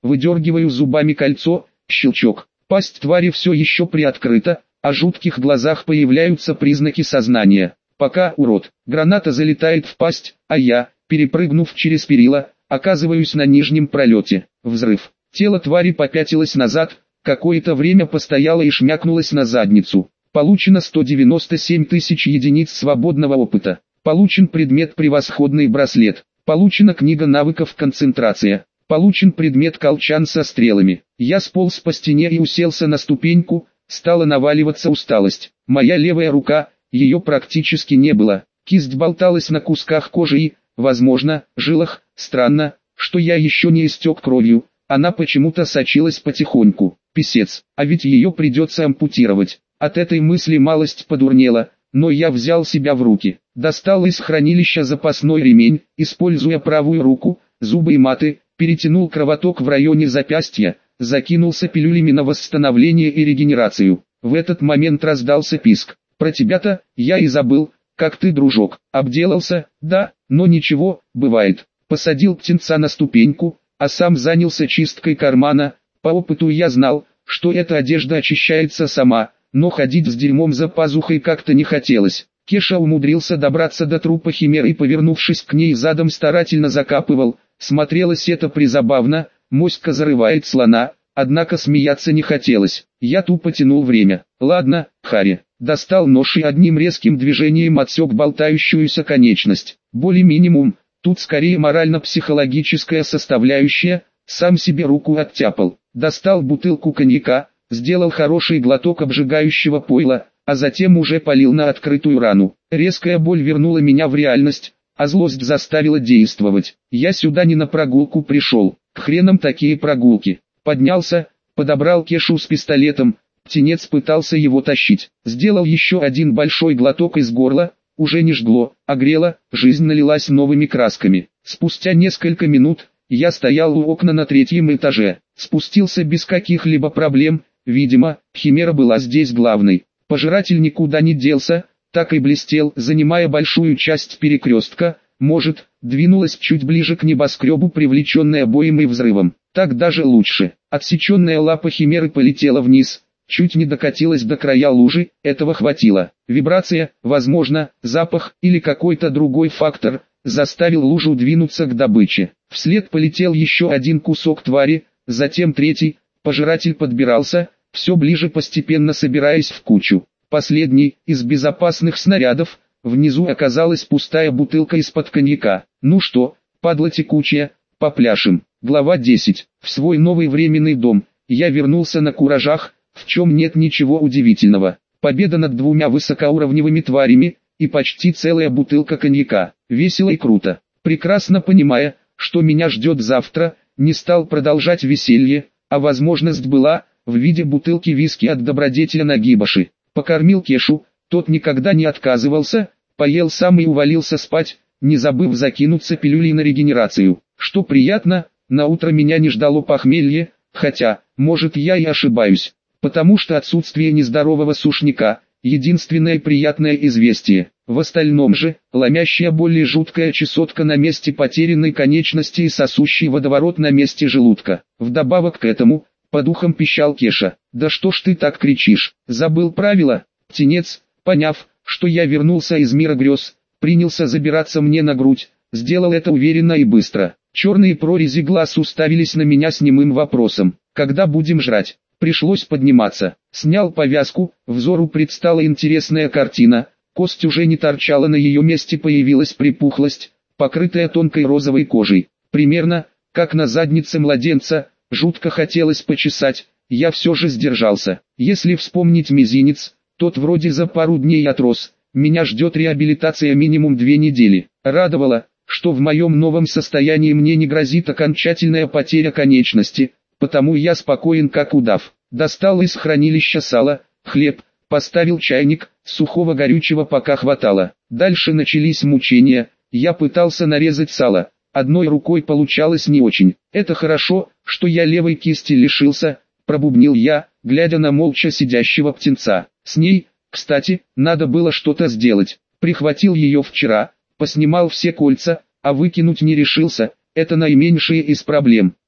выдергиваю зубами кольцо, щелчок. Пасть твари все еще приоткрыта, а в жутких глазах появляются признаки сознания. Пока, урод, граната залетает в пасть, а я, перепрыгнув через перила, оказываюсь на нижнем пролете. Взрыв. Тело твари попятилось назад, какое-то время постояло и шмякнулось на задницу. Получено сто девяносто семь тысяч единиц свободного опыта. Получен предмет «Превосходный браслет». Получена книга навыков «Концентрация». Получен предмет «Колчан со стрелами». Я сполз по стене и уселся на ступеньку, стала наваливаться усталость. Моя левая рука, ее практически не было. Кисть болталась на кусках кожи и, возможно, жилах. Странно, что я еще не истек кровью, она почему-то сочилась потихоньку. Писец, а ведь ее придется ампутировать. От этой мысли малость подурнела, но я взял себя в руки. Достал из хранилища запасной ремень, используя правую руку, зубы и маты, перетянул кровоток в районе запястья, закинулся пилюлями на восстановление и регенерацию. В этот момент раздался писк. Про тебя-то я и забыл, как ты, дружок. Обделался, да, но ничего, бывает. Посадил птенца на ступеньку, а сам занялся чисткой кармана. По опыту я знал, что эта одежда очищается сама, но ходить с дерьмом за пазухой как-то не хотелось. Кеша умудрился добраться до трупа химеры и, повернувшись к ней задом, старательно закапывал. Смотрелось это призабавно, моська зарывает слона, однако смеяться не хотелось. Я тупо тянул время. Ладно, Харри. Достал нож и одним резким движением отсек болтающуюся конечность. Боли минимум, тут скорее морально-психологическая составляющая, сам себе руку оттяпал. Достал бутылку коньяка, сделал хороший глоток обжигающего пойла, а затем уже полил на открытую рану. Резкая боль вернула меня в реальность, а злость заставила действовать. Я сюда не на прогулку пришел, к хренам такие прогулки. Поднялся, подобрал Кешу с пистолетом, птенец пытался его тащить. Сделал еще один большой глоток из горла, уже не жгло, а грело, жизнь налилась новыми красками. Спустя несколько минут, я стоял у окна на третьем этаже, спустился без каких-либо проблем, видимо, химера была здесь главной. Пожиратель никуда не делся, так и блестел, занимая большую часть перекрестка, может, двинулась чуть ближе к небоскребу, привлеченная боем и взрывом. Так даже лучше. Отсеченная лапа химеры полетела вниз, чуть не докатилась до края лужи, этого хватило. Вибрация, возможно, запах или какой-то другой фактор, заставил лужу двинуться к добыче. Вслед полетел еще один кусок твари, затем третий. Пожиратель подбирался, все ближе, постепенно собираясь в кучу. Последний, из безопасных снарядов, внизу оказалась пустая бутылка из-под коньяка. Ну что, падла текучая, попляшем. Глава десять. В свой новый временный дом, я вернулся на куражах, в чем нет ничего удивительного. Победа над двумя высокоуровневыми тварями, и почти целая бутылка коньяка. Весело и круто. Прекрасно понимая, что меня ждет завтра, не стал продолжать веселье, а возможность была, в виде бутылки виски от добродетеля Нагибаши. Покормил Кешу, тот никогда не отказывался, поел сам и увалился спать, не забыв закинуться пилюлей на регенерацию. Что приятно, на утро меня не ждало похмелье, хотя, может, я и ошибаюсь, потому что отсутствие нездорового сушняка – единственное приятное известие. В остальном же, ломящая боль и жуткая чесотка на месте потерянной конечности и сосущий водоворот на месте желудка. Вдобавок к этому, по духам пищал Кеша: «Да что ж ты так кричишь? Забыл правила?» Птенец, поняв, что я вернулся из мира грез, принялся забираться мне на грудь, сделал это уверенно и быстро. Черные прорези глаз уставились на меня с немым вопросом: «Когда будем жрать?» Пришлось подниматься. Снял повязку, взору предстала интересная картина. Кость уже не торчала, на ее месте появилась припухлость, покрытая тонкой розовой кожей. Примерно, как на заднице младенца, жутко хотелось почесать, я все же сдержался. Если вспомнить мизинец, тот вроде за пару дней отрос, меня ждет реабилитация минимум две недели. Радовало, что в моем новом состоянии мне не грозит окончательная потеря конечности, потому я спокоен как удав. Достал из хранилища сало, хлеб, поставил чайник, сухого горючего пока хватало. Дальше начались мучения, я пытался нарезать сало, одной рукой получалось не очень. «Это хорошо, что я левой кисти лишился», — пробубнил я, глядя на молча сидящего птенца. «С ней, кстати, надо было что-то сделать. Прихватил ее вчера, поснимал все кольца, а выкинуть не решился, это наименьшие из проблем.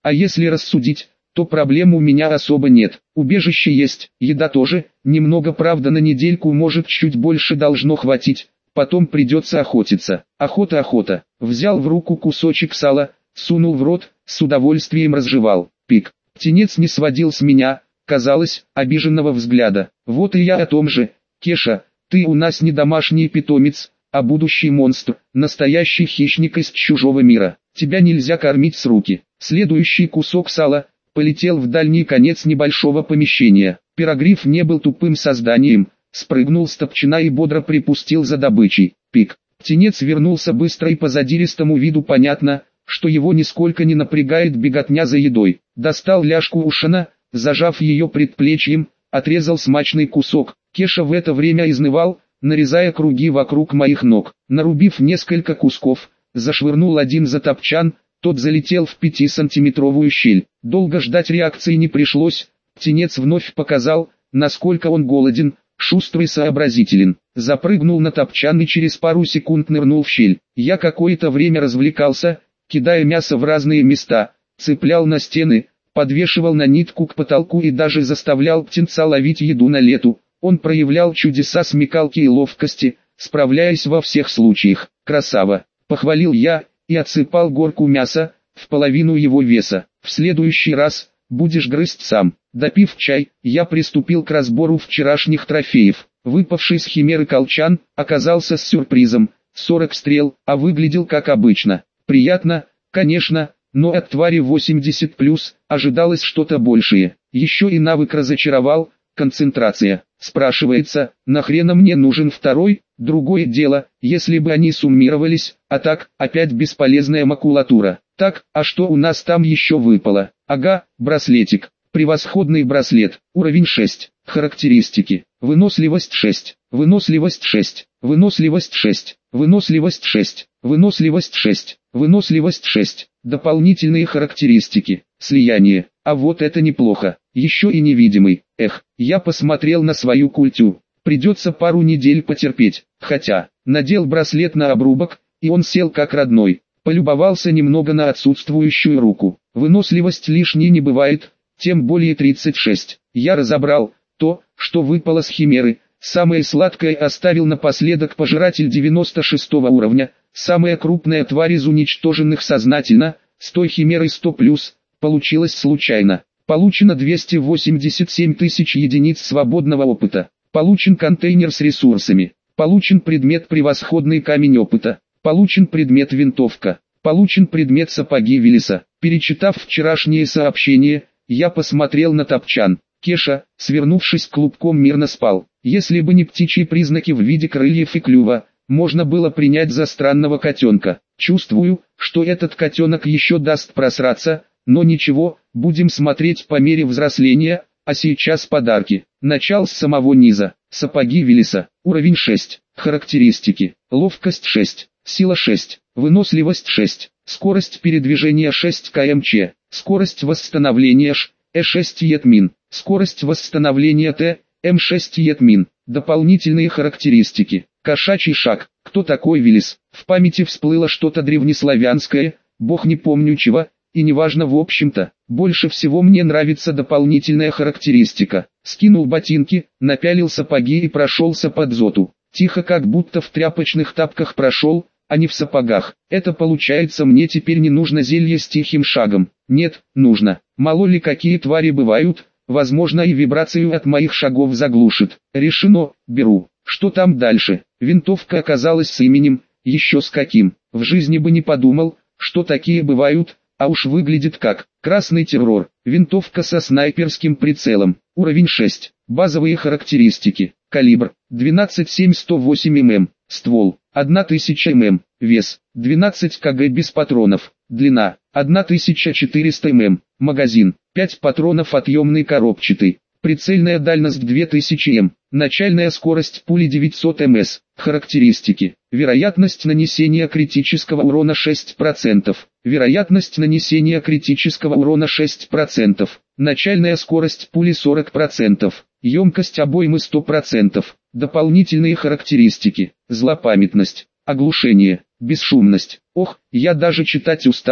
А если рассудить, то проблем у меня особо нет. Убежище есть, еда тоже, немного правда на недельку, может чуть больше должно хватить, потом придется охотиться. Охота охота. Взял в руку кусочек сала, сунул в рот, с удовольствием разжевал. Пик. Птенец не сводил с меня, казалось, обиженного взгляда. Вот и я о том же. Кеша, ты у нас не домашний питомец, а будущий монстр, настоящий хищник из чужого мира. Тебя нельзя кормить с руки. Следующий кусок сала полетел в дальний конец небольшого помещения. Пирогриф не был тупым созданием, спрыгнул с топчина и бодро припустил за добычей. Пик. Птенец вернулся быстро, и по задиристому виду понятно, что его нисколько не напрягает беготня за едой. Достал ляжку ушана, зажав ее предплечьем, отрезал смачный кусок. Кеша в это время изнывал, нарезая круги вокруг моих ног. Нарубив несколько кусков, зашвырнул один за топчан, тот залетел в пятисантиметровую щель. Долго ждать реакции не пришлось, птенец вновь показал, насколько он голоден, шустрый и сообразителен. Запрыгнул на топчан и через пару секунд нырнул в щель. Я какое-то время развлекался, кидая мясо в разные места, цеплял на стены, подвешивал на нитку к потолку и даже заставлял птенца ловить еду на лету. Он проявлял чудеса смекалки и ловкости, справляясь во всех случаях. Красава! Похвалил я и отсыпал горку мяса, в половину его веса. В следующий раз будешь грызть сам. Допив чай, я приступил к разбору вчерашних трофеев. Выпавший с химеры колчан оказался с сюрпризом. сорок стрел, а выглядел как обычно. Приятно, конечно, но от твари восемьдесят плюс ожидалось что-то большее. Еще и навык разочаровал, концентрация. Спрашивается, нахрена мне нужен второй? Другое дело, если бы они суммировались, а так, опять бесполезная макулатура. Так, а что у нас там еще выпало? Ага, браслетик. Превосходный браслет, уровень шесть. Характеристики: выносливость шесть, выносливость шесть, выносливость шесть, выносливость шесть, выносливость шесть, выносливость шесть. Дополнительные характеристики: слияние. А вот это неплохо, еще и невидимый. Эх, я посмотрел на свою культю. Придется пару недель потерпеть, хотя, надел браслет на обрубок, и он сел как родной. Полюбовался немного на отсутствующую руку. Выносливость лишней не бывает, тем более тридцать шесть. Я разобрал то, что выпало с химеры. Самое сладкое оставил напоследок пожиратель девяносто шестого уровня. Самая крупная тварь из уничтоженных сознательно, с той химерой сто плюс, получилось случайно. Получено двести восемьдесят семь тысяч единиц свободного опыта. Получен контейнер с ресурсами. Получен предмет превосходный камень опыта. Получен предмет винтовка. Получен предмет сапоги Велеса. Перечитав вчерашнее сообщение, я посмотрел на топчан. Кеша, свернувшись клубком, мирно спал. Если бы не птичьи признаки в виде крыльев и клюва, можно было принять за странного котенка. Чувствую, что этот котенок еще даст просраться, но ничего, будем смотреть по мере взросления, а сейчас подарки. Начал с самого низа. Сапоги Велеса, уровень шесть. Характеристики: ловкость шесть, сила шесть, выносливость шесть, скорость передвижения шесть километров, скорость восстановления Ш, Э шесть Етмин, скорость восстановления Т, М шесть Етмин. Дополнительные характеристики: кошачий шаг. Кто такой Велес? В памяти всплыло что-то древнеславянское, бог не помню чего, и неважно в общем-то. Больше всего мне нравится дополнительная характеристика. Скинул ботинки, напялил сапоги и прошелся по дзоту. Тихо, как будто в тряпочных тапках прошел, а не в сапогах. Это получается, мне теперь не нужно зелье с тихим шагом. Нет, нужно. Мало ли какие твари бывают, возможно и вибрацию от моих шагов заглушит. Решено, беру. Что там дальше? Винтовка оказалась с именем, еще с каким. В жизни бы не подумал, что такие бывают, а уж выглядит как красный террор. Винтовка со снайперским прицелом, уровень шесть. Базовые характеристики: калибр двенадцать семь сто восемь миллиметров, ствол тысяча миллиметров, вес двенадцать килограмм без патронов, длина тысяча четыреста миллиметров, магазин пять патронов, отъемный коробчатый, прицельная дальность две тысячи метров, начальная скорость пули девятьсот миллиметров. Характеристики: вероятность нанесения критического урона шесть процентов, вероятность нанесения критического урона шесть процентов, начальная скорость пули сорок процентов, емкость обоймы сто процентов. Дополнительные характеристики: злопамятность, оглушение, бесшумность. Ох, я даже читать устал,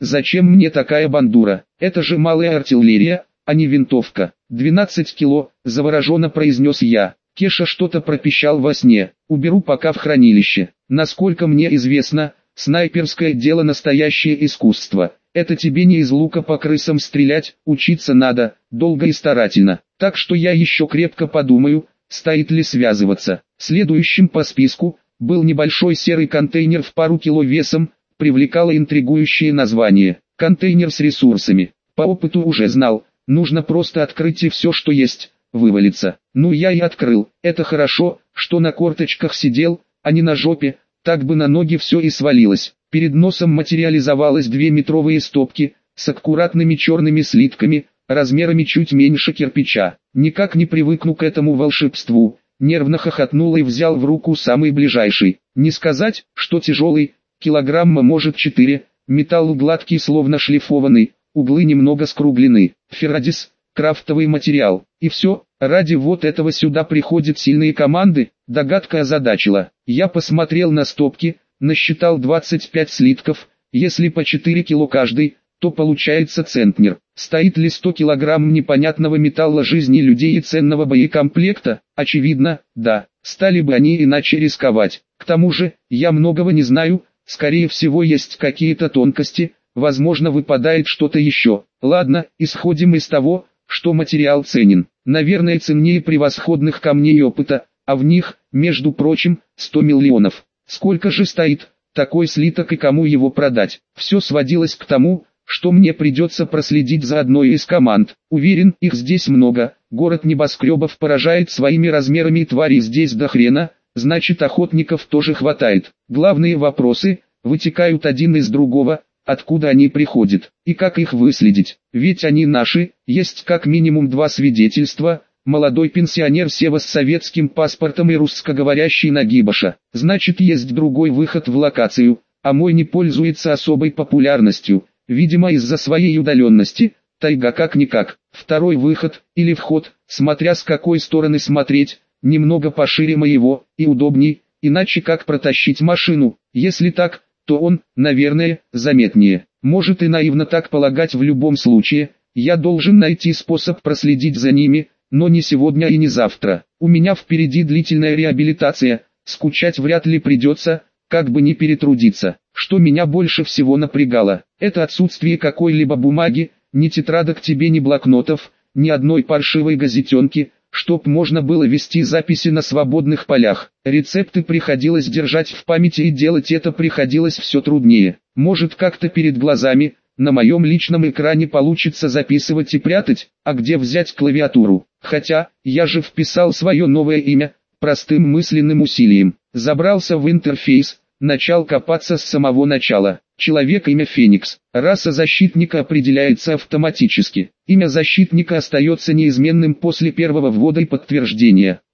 зачем мне такая бандура? Это же малая артиллерия, а не винтовка. двенадцать кило, завороженно произнес я. Кеша что-то пропищал во сне. Уберу пока в хранилище. Насколько мне известно, снайперское дело настоящее искусство. Это тебе не из лука по крысам стрелять, учиться надо, долго и старательно. Так что я еще крепко подумаю, стоит ли связываться. Следующим по списку был небольшой серый контейнер в пару кило весом, привлекало интригующее название. Контейнер с ресурсами. По опыту уже знал, нужно просто открыть и все, что есть, вывалится. Ну я и открыл. Это хорошо, что на корточках сидел, а не на жопе, так бы на ноги все и свалилось. Перед носом материализовалось две метровые стопки, с аккуратными черными слитками, размерами чуть меньше кирпича. Никак не привыкну к этому волшебству. Нервно хохотнул и взял в руку самый ближайший. Не сказать, что тяжелый, килограмма может четыре, металл гладкий словно шлифованный, углы немного скруглены. Феррадис, крафтовый материал. И все, ради вот этого сюда приходят сильные команды, догадка озадачила. Я посмотрел на стопки, насчитал двадцать пять слитков, если по четыре кило каждый, то получается центнер. Стоит ли сто килограмм непонятного металла жизни людей и ценного боекомплекта? Очевидно, да. Стали бы они иначе рисковать. К тому же, я многого не знаю, скорее всего есть какие-то тонкости, возможно выпадает что-то еще. Ладно, исходим из того, что материал ценен. Наверное ценнее превосходных камней опыта, а в них, между прочим, сто миллионов. Сколько же стоит такой слиток и кому его продать? Все сводилось к тому, что мне придется проследить за одной из команд. Уверен, их здесь много. Город небоскребов поражает своими размерами, и тварей здесь до хрена, значит охотников тоже хватает. Главные вопросы вытекают один из другого: откуда они приходят и как их выследить? Ведь они наши. Есть как минимум два свидетельства: молодой пенсионер Сева с советским паспортом и русскоговорящий Нагибаша. Значит есть другой выход в локацию, а мой не пользуется особой популярностью. Видимо из-за своей удаленности, тайга как-никак. Второй выход, или вход, смотря с какой стороны смотреть, немного пошире моего, и удобней, иначе как протащить машину? Если так, то он, наверное, заметнее. Может и наивно так полагать в любом случае, я должен найти способ проследить за ними, но не сегодня и не завтра. У меня впереди длительная реабилитация, скучать вряд ли придется, как бы не перетрудиться. Что меня больше всего напрягало, это отсутствие какой-либо бумаги, ни тетрадок тебе, ни блокнотов, ни одной паршивой газетенки, чтоб можно было вести записи на свободных полях. Рецепты приходилось держать в памяти, и делать это приходилось все труднее. Может как-то перед глазами, на моем личном экране получится записывать и прятать, а где взять клавиатуру? Хотя, я же вписал свое новое имя, простым мысленным усилием. Забрался в интерфейс, начал копаться с самого начала. Человек, имя Феникс. Раса защитника определяется автоматически. Имя защитника остается неизменным после первого ввода и подтверждения.